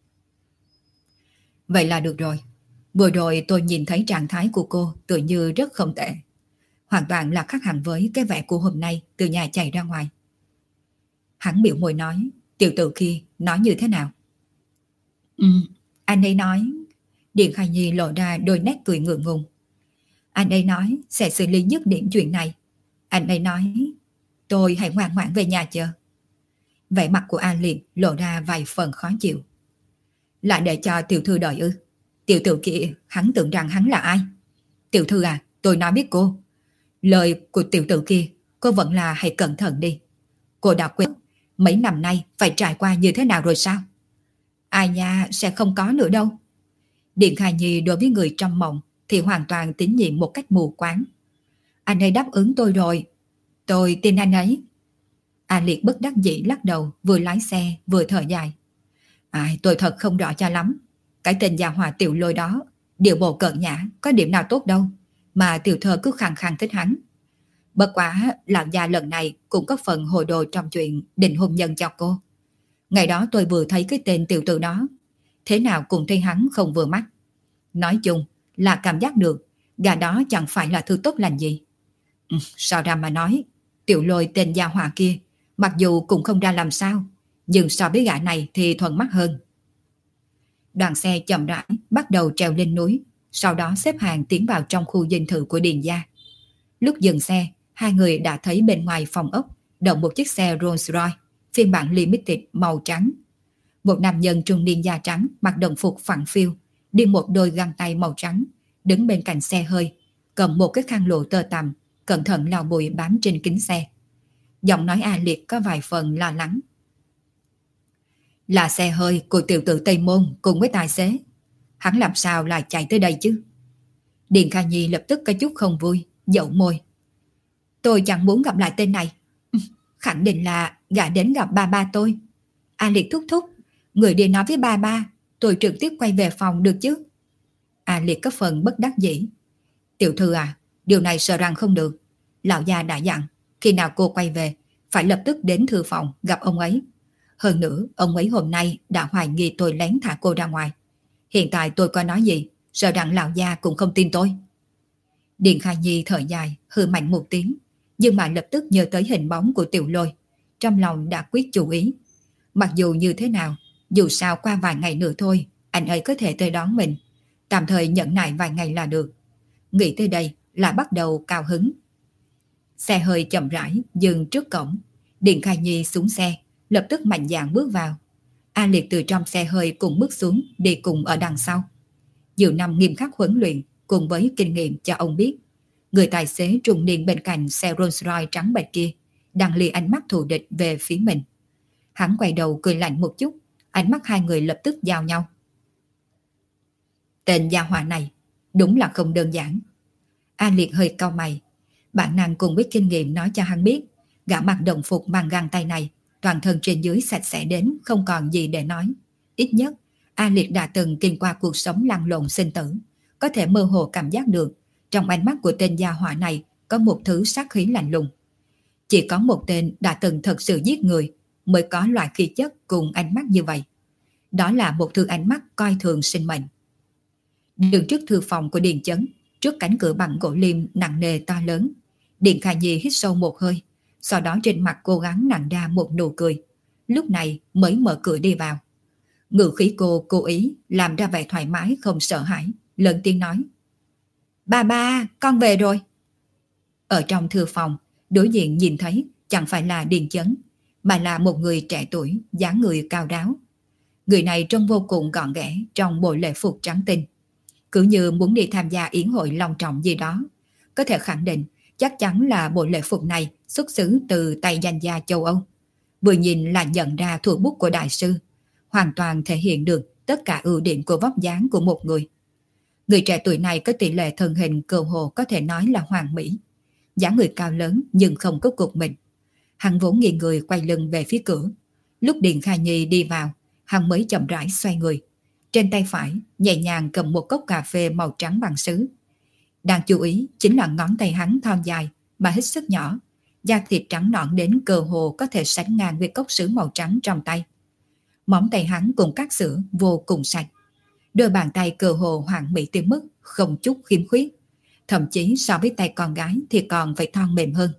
Vậy là được rồi. Vừa rồi tôi nhìn thấy trạng thái của cô tự như rất không tệ. Hoàn toàn là khác hẳn với cái vẻ của hôm nay từ nhà chạy ra ngoài. Hắn biểu môi nói, tiểu tử kia nói như thế nào? Anh ấy nói. Điền Kha Nhi lộ ra đôi nét cười ngượng ngùng. Anh ấy nói sẽ xử lý dứt điểm chuyện này. Anh ấy nói tôi hãy ngoan ngoãn về nhà chờ. Vẻ mặt của A Liệt lộ ra vài phần khó chịu. Lại để cho tiểu thư đợi ư? Tiểu tử kia hắn tưởng rằng hắn là ai? Tiểu thư à, tôi nói biết cô. Lời của tiểu tử kia cô vẫn là hãy cẩn thận đi. Cô đã quên mấy năm nay phải trải qua như thế nào rồi sao? Ai nha, sẽ không có nữa đâu. Điền Kha Nhi đối với người trong mộng thì hoàn toàn tín nhiệm một cách mù quáng. Anh ấy đáp ứng tôi rồi. Tôi tin anh ấy. A Liệt bất đắc dĩ lắc đầu, vừa lái xe vừa thở dài. Tôi thật không rõ cho lắm. Cái tên già hòa tiểu Lôi đó, điệu bộ cợt nhã, có điểm nào tốt đâu, mà tiểu thơ cứ khăng khăng thích hắn. Bất quá lão già lần này cũng có phần hồ đồ trong chuyện định hôn nhân cho cô. Ngày đó tôi vừa thấy cái tên tiểu tử đó, thế nào cũng thấy hắn không vừa mắt. Nói chung là cảm giác được gà đó chẳng phải là thứ tốt lành gì. Sao ra mà nói, tiểu Lôi tên gia hòa kia mặc dù cũng không ra làm sao, nhưng so với gã này thì thuận mắt hơn. Đoàn xe chậm rãi bắt đầu trèo lên núi, sau đó xếp hàng tiến vào trong khu dinh thự của Điền gia. Lúc dừng xe, hai người đã thấy bên ngoài phòng ốc đậu một chiếc xe Rolls Royce phiên bản limited màu trắng. Một nam nhân trung niên da trắng mặc đồng phục phẳng phiu, đi một đôi găng tay màu trắng, đứng bên cạnh xe hơi, cầm một cái khăn lụa tơ tằm, cẩn thận lau bụi bám trên kính xe. Giọng nói A Liệt có vài phần lo lắng. Là xe hơi của tiểu tử Tây Môn cùng với tài xế. Hắn làm sao lại chạy tới đây chứ? Điền Kha Nhi lập tức có chút không vui, dậu môi. Tôi chẳng muốn gặp lại tên này. Khẳng định là gã đến gặp ba tôi. A Liệt thúc thúc, người đi nói với ba ba, tôi trực tiếp quay về phòng được chứ? A Liệt có phần bất đắc dĩ. Tiểu thư à, điều này sợ rằng không được. Lão gia đã dặn, khi nào cô quay về, phải lập tức đến thư phòng gặp ông ấy. Hơn nữa, ông ấy hôm nay đã hoài nghi tôi lén thả cô ra ngoài. Hiện tại tôi có nói gì, sợ rằng lão gia cũng không tin tôi. Điền Khai Nhi thở dài, hừ mạnh một tiếng, nhưng mà lập tức nhớ tới hình bóng của Tiểu Lôi. Trong lòng đã quyết chủ ý. Mặc dù như thế nào, dù sao qua vài ngày nữa thôi, anh ấy có thể tới đón mình. Tạm thời nhẫn nại vài ngày là được. Nghĩ tới đây là bắt đầu cao hứng. Xe hơi chậm rãi dừng trước cổng. Điền Khai Nhi xuống xe, lập tức mạnh dạn bước vào. A Liệt từ trong xe hơi cùng bước xuống, đi cùng ở đằng sau. Nhiều năm nghiêm khắc huấn luyện cùng với kinh nghiệm cho ông biết, người tài xế trung niên bên cạnh xe Rolls-Royce trắng bệch kia đang lìa ánh mắt thù địch về phía mình. Hắn quay đầu cười lạnh một chút, ánh mắt hai người lập tức giao nhau. Tên gia hỏa này đúng là không đơn giản. A Liệt hơi cau mày, bản năng cùng với kinh nghiệm nói cho hắn biết, gã mặc đồng phục mang găng tay này, toàn thân trên dưới sạch sẽ đến không còn gì để nói. Ít nhất, A Liệt đã từng kinh qua cuộc sống lăn lộn sinh tử, có thể mơ hồ cảm giác được trong ánh mắt của tên gia hỏa này có một thứ sát khí lạnh lùng. Chỉ có một tên đã từng thật sự giết người mới có loại khí chất cùng ánh mắt như vậy. Đó là một thứ ánh mắt coi thường sinh mệnh. Đứng trước thư phòng của Điền Chấn, trước cánh cửa bằng gỗ liêm nặng nề to lớn, Điền Khả Nhi hít sâu một hơi, sau đó trên mặt cố gắng nặn ra một nụ cười, lúc này mới mở cửa đi vào. Ngữ khí cô cố ý làm ra vẻ thoải mái không sợ hãi, lớn tiếng nói: Ba ba, con về rồi. Ở trong thư phòng, đối diện nhìn thấy chẳng phải là Điền Chấn, mà là một người trẻ tuổi, dáng người cao ráo. Người này trông vô cùng gọn ghẽ trong bộ lễ phục trắng tinh, cứ như muốn đi tham gia yến hội long trọng gì đó. Có thể khẳng định chắc chắn là bộ lễ phục này xuất xứ từ tay danh gia châu Âu. Vừa nhìn là nhận ra thủ bút của đại sư, hoàn toàn thể hiện được tất cả ưu điểm của vóc dáng của một người. Người trẻ tuổi này có tỷ lệ thân hình cơ hồ có thể nói là hoàn mỹ. Dáng người cao lớn nhưng không có cục mình. Hắn vốn nghiêng người quay lưng về phía cửa. Lúc Điền Khai Nhi đi vào, hắn mới chậm rãi xoay người. Trên tay phải nhẹ nhàng cầm một cốc cà phê màu trắng bằng sứ. Đáng chú ý chính là ngón tay hắn thon dài mà hết sức nhỏ, da thịt trắng nõn đến cơ hồ có thể sánh ngang với cốc sứ màu trắng trong tay. Móng tay hắn cùng cát sữa vô cùng sạch. Đôi bàn tay cơ hồ hoàn mỹ tới mức không chút khiếm khuyết, thậm chí so với tay con gái thì còn phải thon mềm hơn.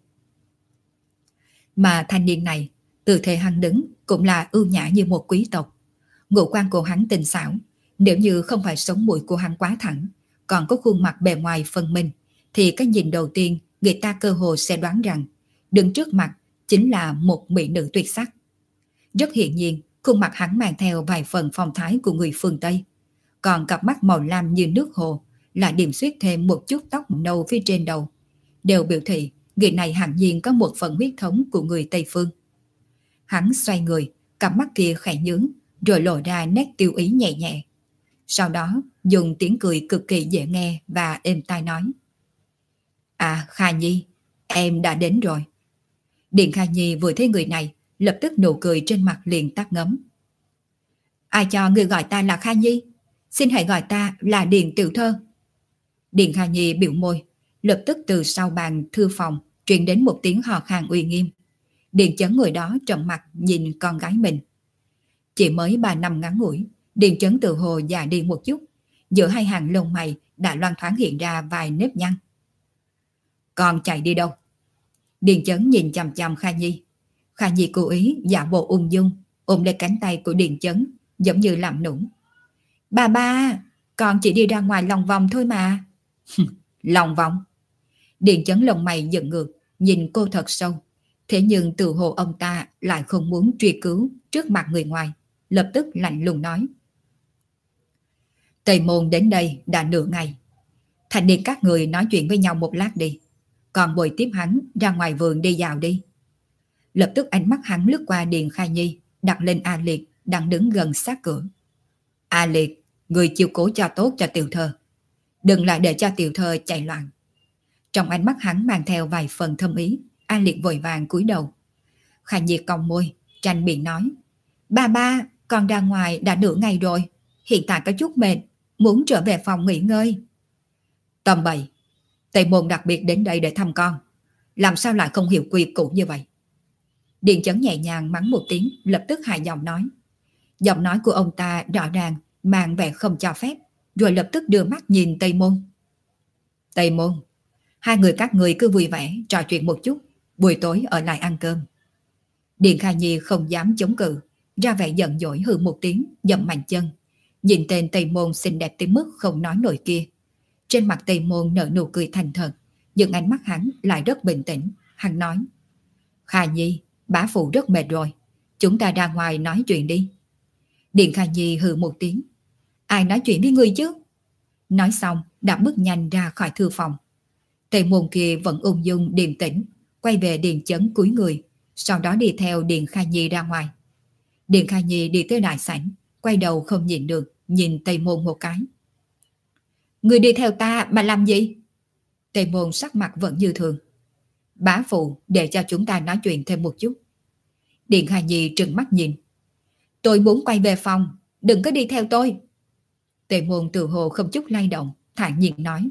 Mà thanh niên này, tư thế hắn đứng cũng là ưu nhã như một quý tộc. Ngũ quan của hắn tinh xảo, nếu như không phải sống mũi của hắn quá thẳng, còn có khuôn mặt bề ngoài phân minh, thì cái nhìn đầu tiên người ta cơ hồ sẽ đoán rằng đứng trước mặt chính là một mỹ nữ tuyệt sắc. Rất hiển nhiên, khuôn mặt hắn mang theo vài phần phong thái của người phương Tây, còn cặp mắt màu lam như nước hồ lại điểm xuyết thêm một chút tóc nâu phía trên đầu, đều biểu thị người này hẳn nhiên có một phần huyết thống của người Tây phương. Hắn xoay người, cặp mắt kia khẽ nhướng, rồi lộ ra nét tiêu ý nhẹ nhẹ. Sau đó dùng tiếng cười cực kỳ dễ nghe và êm tai nói: À Kha Nhi, em đã đến rồi. Điền Kha Nhi vừa thấy người này, lập tức nụ cười trên mặt liền tắt ngấm. Ai cho người gọi ta là Kha Nhi? Xin hãy gọi ta là Điền tiểu thơ. Điền Kha Nhi biểu môi, lập tức từ sau bàn thư phòng truyền đến một tiếng hò khan uy nghiêm. Điền Chấn người đó trợn mặt nhìn con gái mình. Chỉ mới 3 năm ngắn ngủi, Điền Chấn tự hồ già đi một chút, giữa hai hàng lông mày đã loang thoáng hiện ra vài nếp nhăn. Con chạy đi đâu? Điền Chấn nhìn chằm chằm Kha Nhi. Kha Nhi cố ý giả bộ ung dung, ôm lấy cánh tay của Điền Chấn, giống như làm nũng. Bà ba, con chỉ đi ra ngoài lòng vòng thôi mà. Lòng vòng? Điền Chấn lông mày dựng ngược, nhìn cô thật sâu. Thế nhưng tự hồ ông ta lại không muốn truy cứu trước mặt người ngoài, lập tức lạnh lùng nói. Tây Môn đến đây đã nửa ngày. Thành niên các người nói chuyện với nhau một lát đi, còn bồi tiếp hắn ra ngoài vườn đi dạo đi. Lập tức ánh mắt hắn lướt qua Điền Khai Nhi, đặt lên A Liệt đang đứng gần sát cửa. A Liệt, người chiều cố cho tốt cho tiểu thơ, đừng lại để cho tiểu thơ chạy loạn. Trong ánh mắt hắn mang theo vài phần thâm ý, A Liệt vội vàng cúi đầu. Khai Nhi cong môi, tranh biện nói. Ba, con ra ngoài đã nửa ngày rồi, hiện tại có chút mệt, muốn trở về phòng nghỉ ngơi. Tầm bậy, Tây Môn đặc biệt đến đây để thăm con, làm sao lại không hiểu quy củ như vậy? Điền Chấn nhẹ nhàng mắng một tiếng, lập tức hạ giọng nói. Giọng nói của ông ta rõ ràng mang vẻ không cho phép, rồi lập tức đưa mắt nhìn Tây Môn. Tây Môn, hai người các người cứ vui vẻ trò chuyện một chút, buổi tối ở lại ăn cơm. Điền Kha Nhi không dám chống cự, ra vẻ giận dỗi hừ một tiếng, dậm mạnh chân, nhìn tên Tây Môn xinh đẹp tới mức không nói nổi kia. Trên mặt Tây Môn nở nụ cười thành thật, nhưng ánh mắt hắn lại rất bình tĩnh. Hắn nói, Kha Nhi, bá phụ rất mệt rồi, chúng ta ra ngoài nói chuyện đi. Điền Kha Nhi hừ một tiếng, ai nói chuyện với ngươi chứ? Nói xong đã bước nhanh ra khỏi thư phòng. Tây Môn kia vẫn ung dung điềm tĩnh, quay về Điền Chấn cúi người, sau đó đi theo Điền Kha Nhi ra ngoài. Điền Kha Nhi đi tới đại sảnh, quay đầu không nhìn được, nhìn Tây Môn một cái. Người đi theo ta mà làm gì? Tây Môn sắc mặt vẫn như thường. Bá phụ để cho chúng ta nói chuyện thêm một chút. Điền Kha Nhi trừng mắt nhìn. Tôi muốn quay về phòng, đừng có đi theo tôi. Tây Môn tự hồ không chút lay động, thản nhiên nói.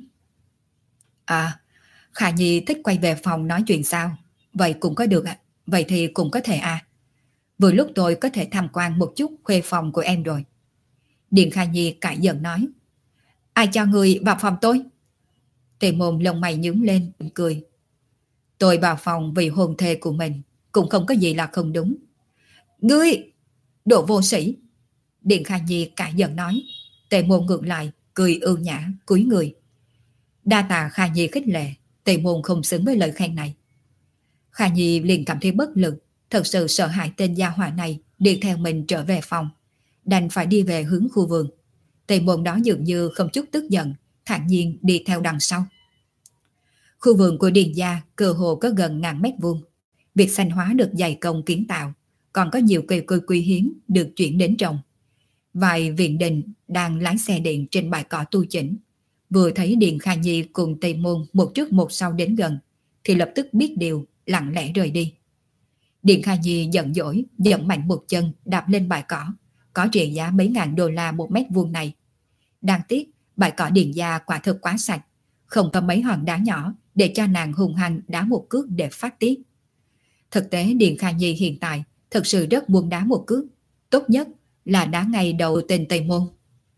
À, Kha Nhi thích quay về phòng nói chuyện sao? Vậy cũng có được ạ. Vậy thì cũng có thể à. Vừa lúc tôi có thể tham quan một chút khuê phòng của em rồi. Điền Kha Nhi cãi giận nói. Ai cho người vào phòng tôi? Tề Môn lông mày nhướng lên, cười. Tôi vào phòng vì hôn thê của mình, cũng không có gì là không đúng. Ngươi! Đồ vô sĩ! Điền Kha Nhi cãi giận nói. Tề Môn ngược lại, cười ưu nhã, cúi người. Đa tạ Kha Nhi khích lệ, Tề Môn không xứng với lời khen này. Kha Nhi liền cảm thấy bất lực, thật sự sợ hãi tên gia hỏa này đi theo mình trở về phòng, đành phải đi về hướng khu vườn. Tề Môn đó dường như không chút tức giận, thản nhiên đi theo đằng sau. Khu vườn của Điền gia cơ hồ có gần 1000 mét vuông. Việc xanh hóa được dày công kiến tạo, còn có nhiều cây cối quý hiếm được chuyển đến trồng. Vài viện đình đang lái xe điện trên bãi cỏ tu chỉnh. Vừa thấy Điền Kha Nhi cùng Tây Môn một trước một sau đến gần, thì lập tức biết điều, lặng lẽ rời đi. Điền Kha Nhi giận dỗi, giẫm mạnh một chân đạp lên bãi cỏ, có trị giá mấy ngàn đô la một mét vuông này. Đáng tiếc, bãi cỏ Điền gia quả thực quá sạch, không có mấy hòn đá nhỏ để cho nàng hung hăng đá một cước để phát tiết. Thực tế Điền Kha Nhi hiện tại thực sự rất muốn đá một cước, tốt nhất là đá ngay đầu tên Tây Môn.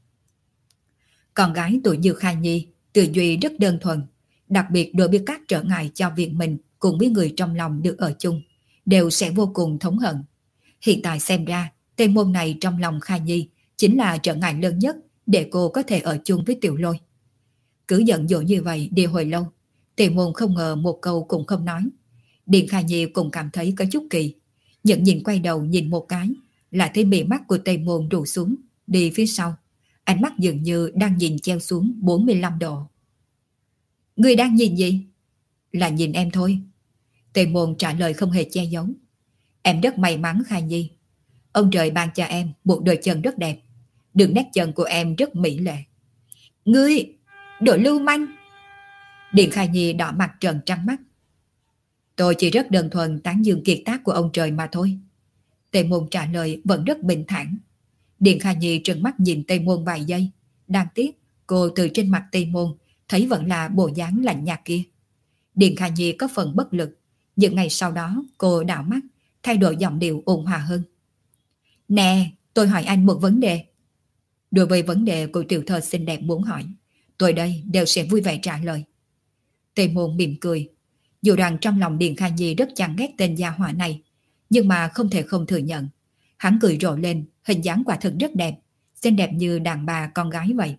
Con gái tuổi như Kha Nhi, tư duy rất đơn thuần, đặc biệt đối với các trở ngại cho việc mình cùng với người trong lòng được ở chung, đều sẽ vô cùng thống hận. Hiện tại xem ra, Tây Môn này trong lòng Kha Nhi chính là trở ngại lớn nhất để cô có thể ở chung với Tiểu Lôi. Cứ giận dỗi như vậy đi hồi lâu, Tây Môn không ngờ một câu cũng không nói. Điền Kha Nhi cũng cảm thấy có chút kỳ, nhận nhìn quay đầu nhìn một cái, lại thấy mí mắt của Tây Môn rủ xuống, đi phía sau. Ánh mắt dường như đang nhìn treo xuống 45 độ. Người đang nhìn gì? Là nhìn em thôi. Tây Môn trả lời không hề che giấu. Em rất may mắn Kha Nhi. Ông trời ban cho em một đôi chân rất đẹp. Đường nét chân của em rất mỹ lệ. Ngươi! Đồ lưu manh! Điền Kha Nhi đỏ mặt trợn trắng mắt. Tôi chỉ rất đơn thuần tán dương kiệt tác của ông trời mà thôi. Tây Môn trả lời vẫn rất bình thản. Điền Kha Nhi trừng mắt nhìn Tây Môn vài giây. Đáng tiếc, cô từ trên mặt Tây Môn thấy vẫn là bộ dáng lạnh nhạt kia. Điền Kha Nhi có phần bất lực, nhưng ngày sau đó cô đảo mắt, thay đổi giọng điệu ôn hòa hơn. Nè, tôi hỏi anh một vấn đề. Đối với vấn đề của tiểu thơ xinh đẹp muốn hỏi, tôi đây đều sẽ vui vẻ trả lời. Tây Môn mỉm cười. Dù rằng trong lòng Điền Kha Nhi rất chán ghét tên gia hỏa này, nhưng mà không thể không thừa nhận. Hắn cười rộ lên, hình dáng quả thực rất đẹp, xinh đẹp như đàn bà con gái vậy.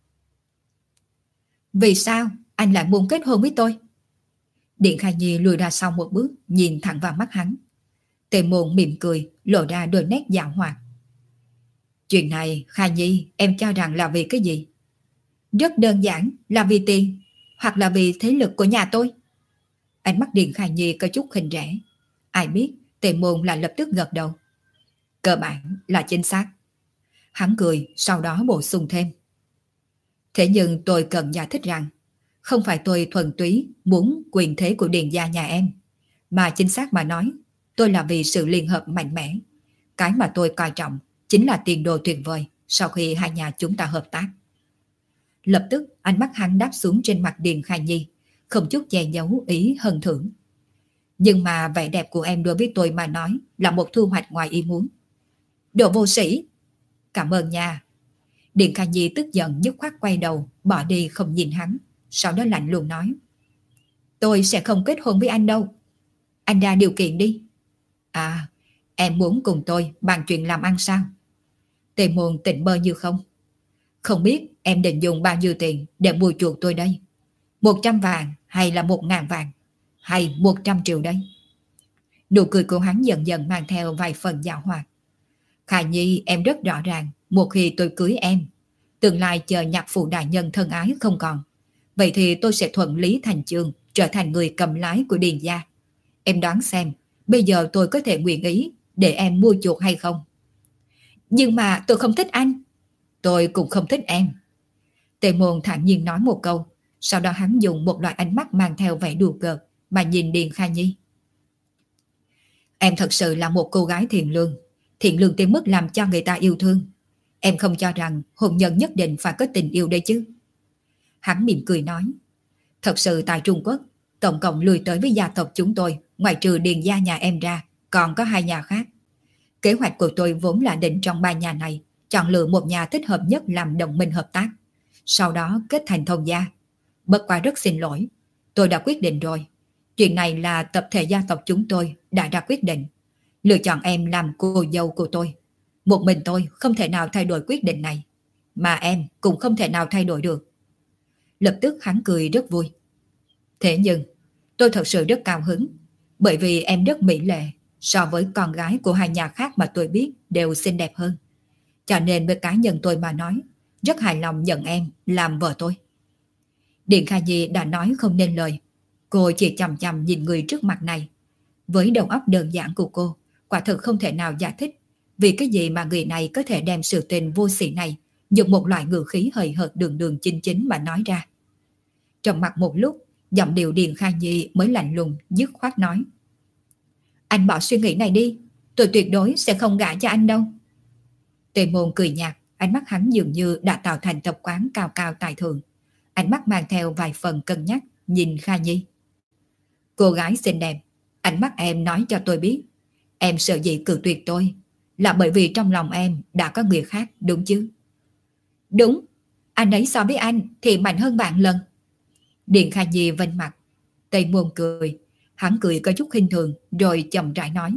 Vì sao anh lại muốn kết hôn với tôi? Điền Kha Nhi lùi ra sau một bước, nhìn thẳng vào mắt hắn. Tề Môn mỉm cười, lộ ra đôi nét dạo hoạt. Chuyện này, Kha Nhi, em cho rằng là vì cái gì? Rất đơn giản, là vì tiền, hoặc là vì thế lực của nhà tôi. Ánh mắt Điền Kha Nhi có chút khinh rẻ. Ai biết, Tề Môn lại lập tức gật đầu. Cơ bản là chính xác. Hắn cười, sau đó bổ sung thêm. Thế nhưng tôi cần giải thích rằng, không phải tôi thuần túy muốn quyền thế của Điền gia nhà em, mà chính xác mà nói, tôi là vì sự liên hợp mạnh mẽ. Cái mà tôi coi trọng chính là tiền đồ tuyệt vời sau khi hai nhà chúng ta hợp tác. Lập tức ánh mắt hắn đáp xuống trên mặt Điền Khai Nhi, không chút che giấu ý hân thưởng. Nhưng mà vẻ đẹp của em đối với tôi mà nói là một thu hoạch ngoài ý muốn. Đồ vô sĩ! Cảm ơn nha. Điền Khai Nhi tức giận dứt khoát quay đầu, bỏ đi không nhìn hắn, sau đó lạnh lùng nói. Tôi sẽ không kết hôn với anh đâu. Anh ra điều kiện đi. À, em muốn cùng tôi bàn chuyện làm ăn sao? Tề Môn tỉnh bơ như không. Không biết em định dùng bao nhiêu tiền để mua chuộc tôi đây? 100 vạn hay là 1.000 vạn? Hay 100 triệu đây? Nụ cười của hắn dần dần mang theo vài phần giảo hoạt. Khả Nhi, em rất rõ ràng, một khi tôi cưới em, tương lai chờ nhạc phụ đại nhân thân ái không còn, vậy thì tôi sẽ thuận lý thành chương, trở thành người cầm lái của Điền gia. Em đoán xem, bây giờ tôi có thể nguyện ý để em mua chuộc hay không? Nhưng mà tôi không thích anh. Tôi cũng không thích em. Tề Môn thản nhiên nói một câu, sau đó hắn dùng một loại ánh mắt mang theo vẻ đùa cợt mà nhìn Điền Khai Nhi. Em thật sự là một cô gái thiện lương tới mức làm cho người ta yêu thương. Em không cho rằng hôn nhân nhất định phải có tình yêu đây chứ? Hắn mỉm cười nói, thật sự tại Trung Quốc, tổng cộng lui tới với gia tộc chúng tôi, ngoài trừ Điền gia nhà em ra, còn có 2 nhà khác. Kế hoạch của tôi vốn là định trong 3 nhà này chọn lựa một nhà thích hợp nhất làm đồng minh hợp tác, sau đó kết thành thông gia. Bất quá rất xin lỗi, tôi đã quyết định rồi. Chuyện này là tập thể gia tộc chúng tôi đã ra quyết định, lựa chọn em làm cô dâu của tôi. Một mình tôi không thể nào thay đổi quyết định này, mà em cũng không thể nào thay đổi được. Lập tức hắn cười rất vui. Thế nhưng tôi thật sự rất cao hứng, bởi vì em rất mỹ lệ, so với con gái của 2 nhà khác mà tôi biết đều xinh đẹp hơn. Cho nên với cá nhân tôi mà nói, rất hài lòng nhận em làm vợ tôi. Điền Khai Nhi đã nói không nên lời. Cô chỉ chằm chằm nhìn người trước mặt này. Với đầu óc đơn giản của cô, quả thực không thể nào giải thích vì cái gì mà người này có thể đem sự tình vô sĩ này dùng một loại ngữ khí hời hợt đường đường chính chính mà nói ra. Trầm mặc một lúc, giọng điệu Điền Khai Nhi mới lạnh lùng dứt khoát nói. Anh bỏ suy nghĩ này đi, tôi tuyệt đối sẽ không gả cho anh đâu. Tề Môn cười nhạt, ánh mắt hắn dường như đã tạo thành tập quán cao cao tài thượng. Ánh mắt mang theo vài phần cân nhắc nhìn Khai Nhi. Cô gái xinh đẹp, ánh mắt em nói cho tôi biết, em sợ gì cự tuyệt tôi là bởi vì trong lòng em đã có người khác, đúng chứ? Đúng, anh ấy so với anh thì mạnh hơn vạn lần. Điền Khai Nhi vênh mặt. Tề Môn cười, hắn cười có chút khinh thường rồi chậm rãi nói.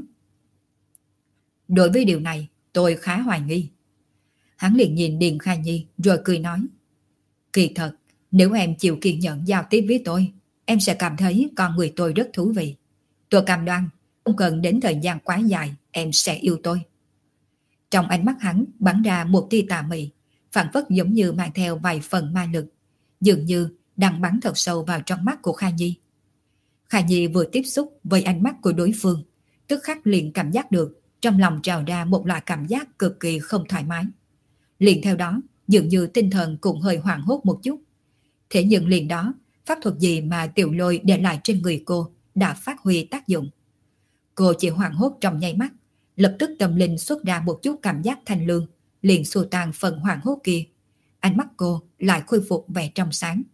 Đối với điều này tôi khá hoài nghi. Hắn liền nhìn Điền Khai Nhi rồi cười nói. Kỳ thật, nếu em chịu kiên nhẫn giao tiếp với tôi, em sẽ cảm thấy con người tôi rất thú vị. Tôi cam đoan, không cần đến thời gian quá dài, em sẽ yêu tôi. Trong ánh mắt hắn bắn ra một tia tà mị, phản phất giống như mang theo vài phần ma lực, dường như đang bắn thật sâu vào trong mắt của Khai Nhi. Khai Nhi vừa tiếp xúc với ánh mắt của đối phương, tức khắc liền cảm giác được trong lòng trào ra một loại cảm giác cực kỳ không thoải mái. Liền theo đó, dường như tinh thần cũng hơi hoảng hốt một chút. Thế nhưng liền đó, pháp thuật gì mà Tiểu Lôi để lại trên người cô đã phát huy tác dụng. Cô chỉ hoảng hốt trong nháy mắt, lập tức tâm linh xuất ra một chút cảm giác thanh lương, liền xua tan phần hoảng hốt kia. Ánh mắt cô lại khôi phục vẻ trong sáng.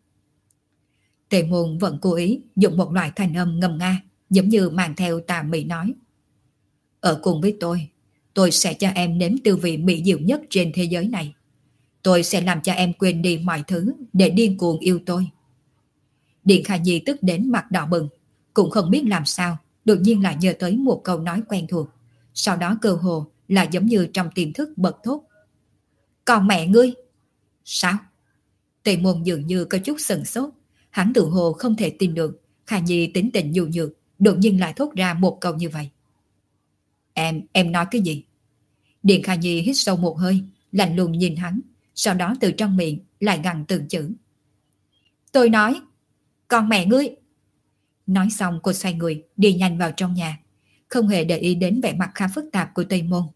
Tề Môn vẫn cố ý dùng một loại thanh âm ngâm nga, giống như mang theo tà mị nói. Ở cùng với tôi sẽ cho em nếm tư vị mỹ diệu nhất trên thế giới này. Tôi sẽ làm cho em quên đi mọi thứ để điên cuồng yêu tôi. Điền Khai Nhi tức đến mặt đỏ bừng, cũng không biết làm sao, đột nhiên lại nhớ tới một câu nói quen thuộc. Sau đó cơ hồ là giống như trong tiềm thức bật thốt. Còn mẹ ngươi? Sao? Tề Môn dường như có chút sừng sốt. Hắn tự hồ không thể tin được Khai Nhi tính tình nhu nhược, đột nhiên lại thốt ra một câu như vậy. Em nói cái gì? Điền Khai Nhi hít sâu một hơi, lạnh lùng nhìn hắn, sau đó từ trong miệng lại gằn từng chữ. Tôi nói, con mẹ ngươi. Nói xong cô xoay người đi nhanh vào trong nhà, không hề để ý đến vẻ mặt khá phức tạp của Tây Môn.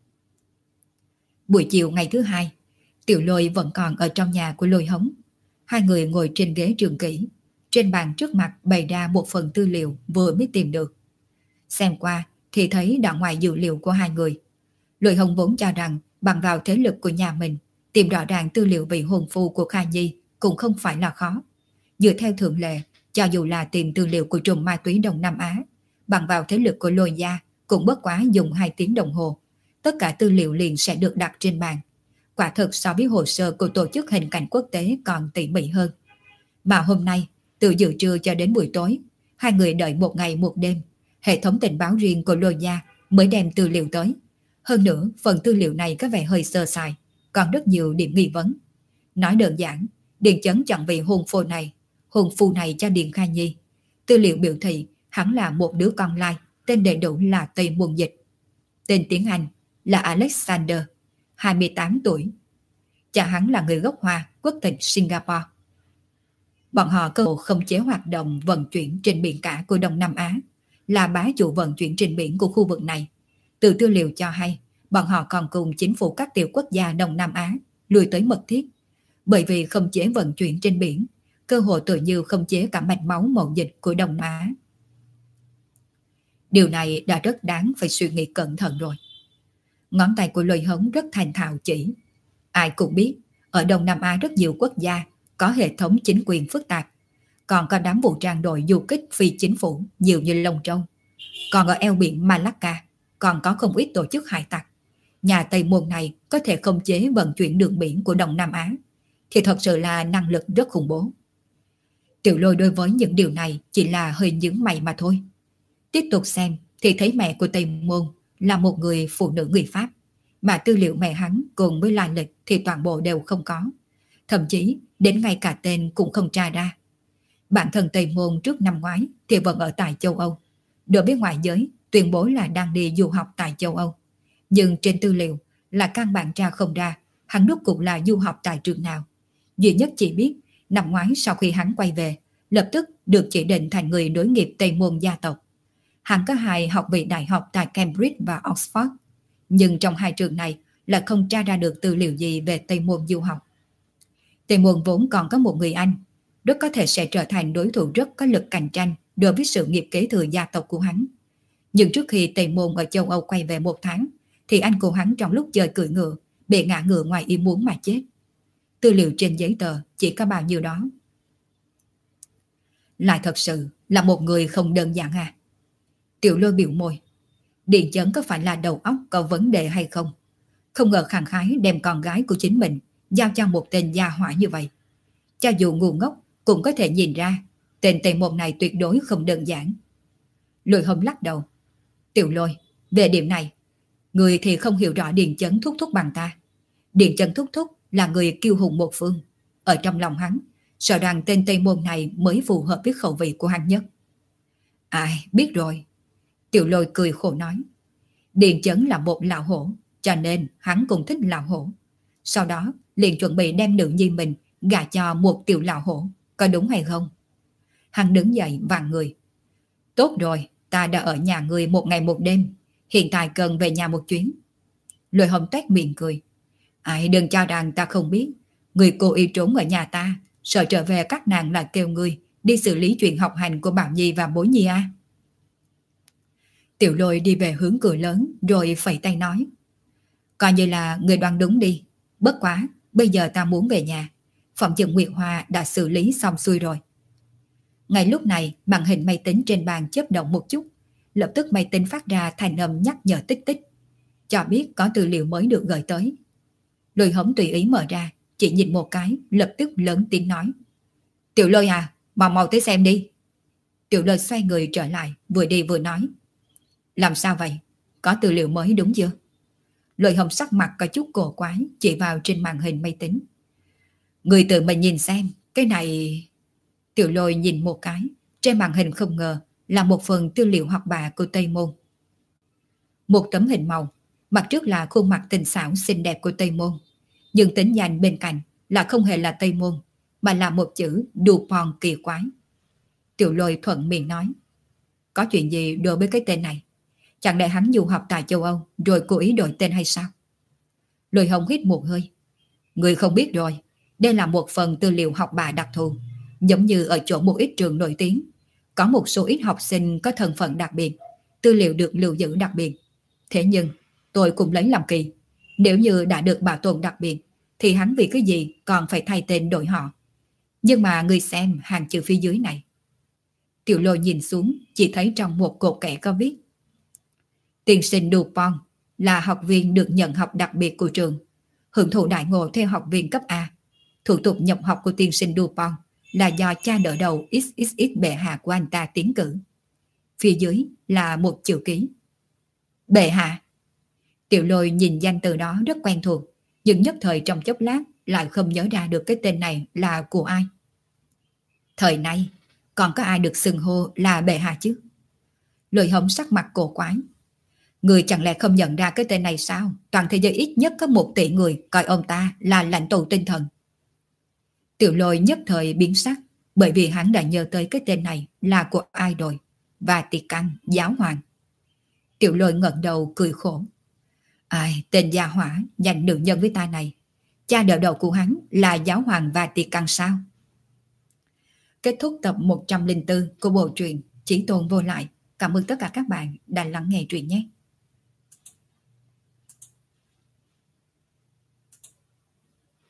Buổi chiều ngày thứ 2, Tiểu Lôi vẫn còn ở trong nhà của Lôi Hống. Hai người ngồi trên ghế trường kỷ, trên bàn trước mặt bày ra một phần tư liệu vừa mới tìm được. Xem qua thì thấy đoạn ngoài dữ liệu của hai người. Lôi Hồng vốn cho rằng bằng vào thế lực của nhà mình, tìm rõ ràng tư liệu vị hôn phu của Kha Nhi cũng không phải là khó. Dựa theo thường lệ, cho dù là tìm tư liệu của trùm ma túy Đông Nam Á, bằng vào thế lực của Lôi gia cũng bất quá dùng 2 tiếng đồng hồ. Tất cả tư liệu liền sẽ được đặt trên bàn. Quả thực so với hồ sơ của tổ chức hình cảnh quốc tế còn tỉ mỉ hơn. Mà hôm nay, từ giữa trưa cho đến buổi tối, hai người đợi một ngày một đêm, hệ thống tình báo riêng của Lôi gia mới đem tư liệu tới. Hơn nữa, phần tư liệu này có vẻ hơi sơ sài, còn rất nhiều điểm nghi vấn. Nói đơn giản, Điền Chấn chọn vị hôn phu này cho Điền Kha Nhi. Tư liệu biểu thị hắn là một đứa con lai, tên đầy đủ là Tây Môn Dịch. Tên tiếng Anh là Alexander, 28 tuổi. Cha hắn là người gốc Hoa, quốc tịch Singapore. Bọn họ cơ hồ khống chế hoạt động vận chuyển trên biển cả của Đông Nam Á, là bá chủ vận chuyển trên biển của khu vực này. Từ tư liệu cho hay, bọn họ còn cùng chính phủ các tiểu quốc gia Đông Nam Á lui tới mật thiết. Bởi vì khống chế vận chuyển trên biển, cơ hội tự như khống chế cả mạch máu mậu dịch của Đông Á. Điều này đã rất đáng phải suy nghĩ cẩn thận rồi. Ngón tay của Lôi Hống rất thành thạo chỉ. Ai cũng biết, ở Đông Nam Á rất nhiều quốc gia có hệ thống chính quyền phức tạp, còn có đám vũ trang đội du kích phi chính phủ nhiều như lông trâu. Còn ở eo biển Malacca còn có không ít tổ chức hải tặc. Nhà Tây Môn này có thể khống chế vận chuyển đường biển của Đông Nam Á, thì thật sự là năng lực rất khủng bố. Tiểu Lôi đối với những điều này chỉ là hơi nhướng mày mà thôi. Tiếp tục xem thì thấy mẹ của Tây Môn là một người phụ nữ người Pháp, mà tư liệu mẹ hắn cùng với lai lịch thì toàn bộ đều không có. Thậm chí đến ngay cả tên cũng không tra ra. Bản thân Tây Môn trước năm ngoái thì vẫn ở tại châu Âu. Đối với ngoại giới tuyên bố là đang đi du học tại châu Âu. Nhưng trên tư liệu là căn bản tra không ra hắn rốt cuộc là du học tại trường nào. Duy nhất chỉ biết năm ngoái sau khi hắn quay về, lập tức được chỉ định thành người nối nghiệp Tây Môn gia tộc. Hắn có 2 học vị đại học tại Cambridge và Oxford, nhưng trong 2 trường này là không tra ra được tư liệu gì về Tây Môn du học. Tây Môn vốn còn có một người anh, rất có thể sẽ trở thành đối thủ rất có lực cạnh tranh đối với sự nghiệp kế thừa gia tộc của hắn. Nhưng trước khi Tây Môn ở châu Âu quay về 1 tháng, thì anh của hắn trong lúc chơi cưỡi ngựa bị ngã ngựa ngoài ý muốn mà chết. Tư liệu trên giấy tờ chỉ có bao nhiêu đó. Lại thật sự là một người không đơn giản à? Tiểu Lôi biểu môi. Điền Chấn có phải là đầu óc có vấn đề hay không? Không ngờ khẳng khái đem con gái của chính mình giao cho một tên gia hỏa như vậy. Cho dù ngu ngốc cũng có thể nhìn ra tên Tây Môn này tuyệt đối không đơn giản. Lôi Hồng lắc đầu. Tiểu Lôi, về điểm này, người thì không hiểu rõ Điền Chấn thúc thúc bằng ta. Điền Chấn thúc thúc là người kiêu hùng một phương. Ở trong lòng hắn, sợ rằng tên Tây Môn này mới phù hợp với khẩu vị của hắn nhất. Ai, biết rồi. Tiểu Lôi cười khổ nói. Điền Chấn là một lão hổ, cho nên hắn cũng thích lão hổ. Sau đó liền chuẩn bị đem nữ nhi mình gả cho một tiểu lão hổ, có đúng hay không? Hắn đứng dậy vặn người. Tốt rồi, ta đã ở nhà người 1 ngày 1 đêm, hiện tại cần về nhà một chuyến. Lôi Hồng tét miệng cười. Ai đừng cho rằng ta không biết, người cố ý trốn ở nhà ta, sợ trở về các nàng lại kêu người đi xử lý chuyện học hành của Bảo Nhi và Bối Nhi à? Tiểu Lôi đi về hướng cửa lớn rồi phẩy tay nói. Coi như là người đoán đúng đi. Bất quá, bây giờ ta muốn về nhà. Phòng chừng Nguyệt Hoa đã xử lý xong xuôi rồi. Ngay lúc này, màn hình máy tính trên bàn chớp động một chút. Lập tức máy tính phát ra thanh âm nhắc nhở tích tích, cho biết có tư liệu mới được gửi tới. Lôi Hống tùy ý mở ra, chỉ nhìn một cái, lập tức lớn tiếng nói. Tiểu Lôi à, mau mau tới xem đi. Tiểu Lôi xoay người trở lại, vừa đi vừa nói. Làm sao vậy? Có tư liệu mới đúng chưa? Lôi Hồng sắc mặt có chút cổ quái, chỉ vào trên màn hình máy tính. Người tự mình nhìn xem, cái này... Tiểu Lôi nhìn một cái, trên màn hình không ngờ là một phần tư liệu học bạ của Tây Môn. Một tấm hình màu, mặt trước là khuôn mặt tinh xảo xinh đẹp của Tây Môn, nhưng tính danh bên cạnh là không hề là Tây Môn, mà là một chữ Dupont kỳ quái. Tiểu Lôi thuận miệng nói. Có chuyện gì đối với cái tên này? Chẳng lẽ hắn du học tại châu Âu rồi cố ý đổi tên hay sao? Lôi Hồng hít một hơi. Người không biết rồi, đây là một phần tư liệu học bạ đặc thù, giống như ở chỗ một ít trường nổi tiếng. Có một số ít học sinh có thân phận đặc biệt, tư liệu được lưu giữ đặc biệt. Thế nhưng, tôi cũng lấy làm kỳ. Nếu như đã được bảo tồn đặc biệt, thì hắn vì cái gì còn phải thay tên đổi họ. Nhưng mà người xem hàng chữ phía dưới này. Tiểu Lôi nhìn xuống, chỉ thấy trong một cột kẻ có viết: tiên sinh Dupont là học viên được nhận học đặc biệt của trường, hưởng thụ đại ngộ theo học viên cấp A. Thủ tục nhập học của tiên sinh Dupont là do cha đỡ đầu XXX bệ hạ của anh ta tiến cử. Phía dưới là một chữ ký. Bệ hạ. Tiểu Lôi nhìn danh từ đó rất quen thuộc, nhưng nhất thời trong chốc lát lại không nhớ ra được cái tên này là của ai. Thời nay còn có ai được xưng hô là bệ hạ chứ? Lôi Hồng sắc mặt cổ quái. Người chẳng lẽ không nhận ra cái tên này sao? Toàn thế giới ít nhất có 1 tỷ người coi ông ta là lãnh tụ tinh thần. Tiểu Lôi nhất thời biến sắc, bởi vì hắn đã nhớ tới cái tên này là của ai rồi, và Tiệt Căn giáo hoàng. Tiểu Lôi ngẩng đầu cười khổ. Ai, tên gia hỏa dành nữ nhân với ta này, cha đỡ đầu của hắn là giáo hoàng và Tiệt Căn sao? Kết thúc tập 104 của bộ truyện Chí Tôn Vô Lại. Cảm ơn tất cả các bạn đã lắng nghe truyện nhé.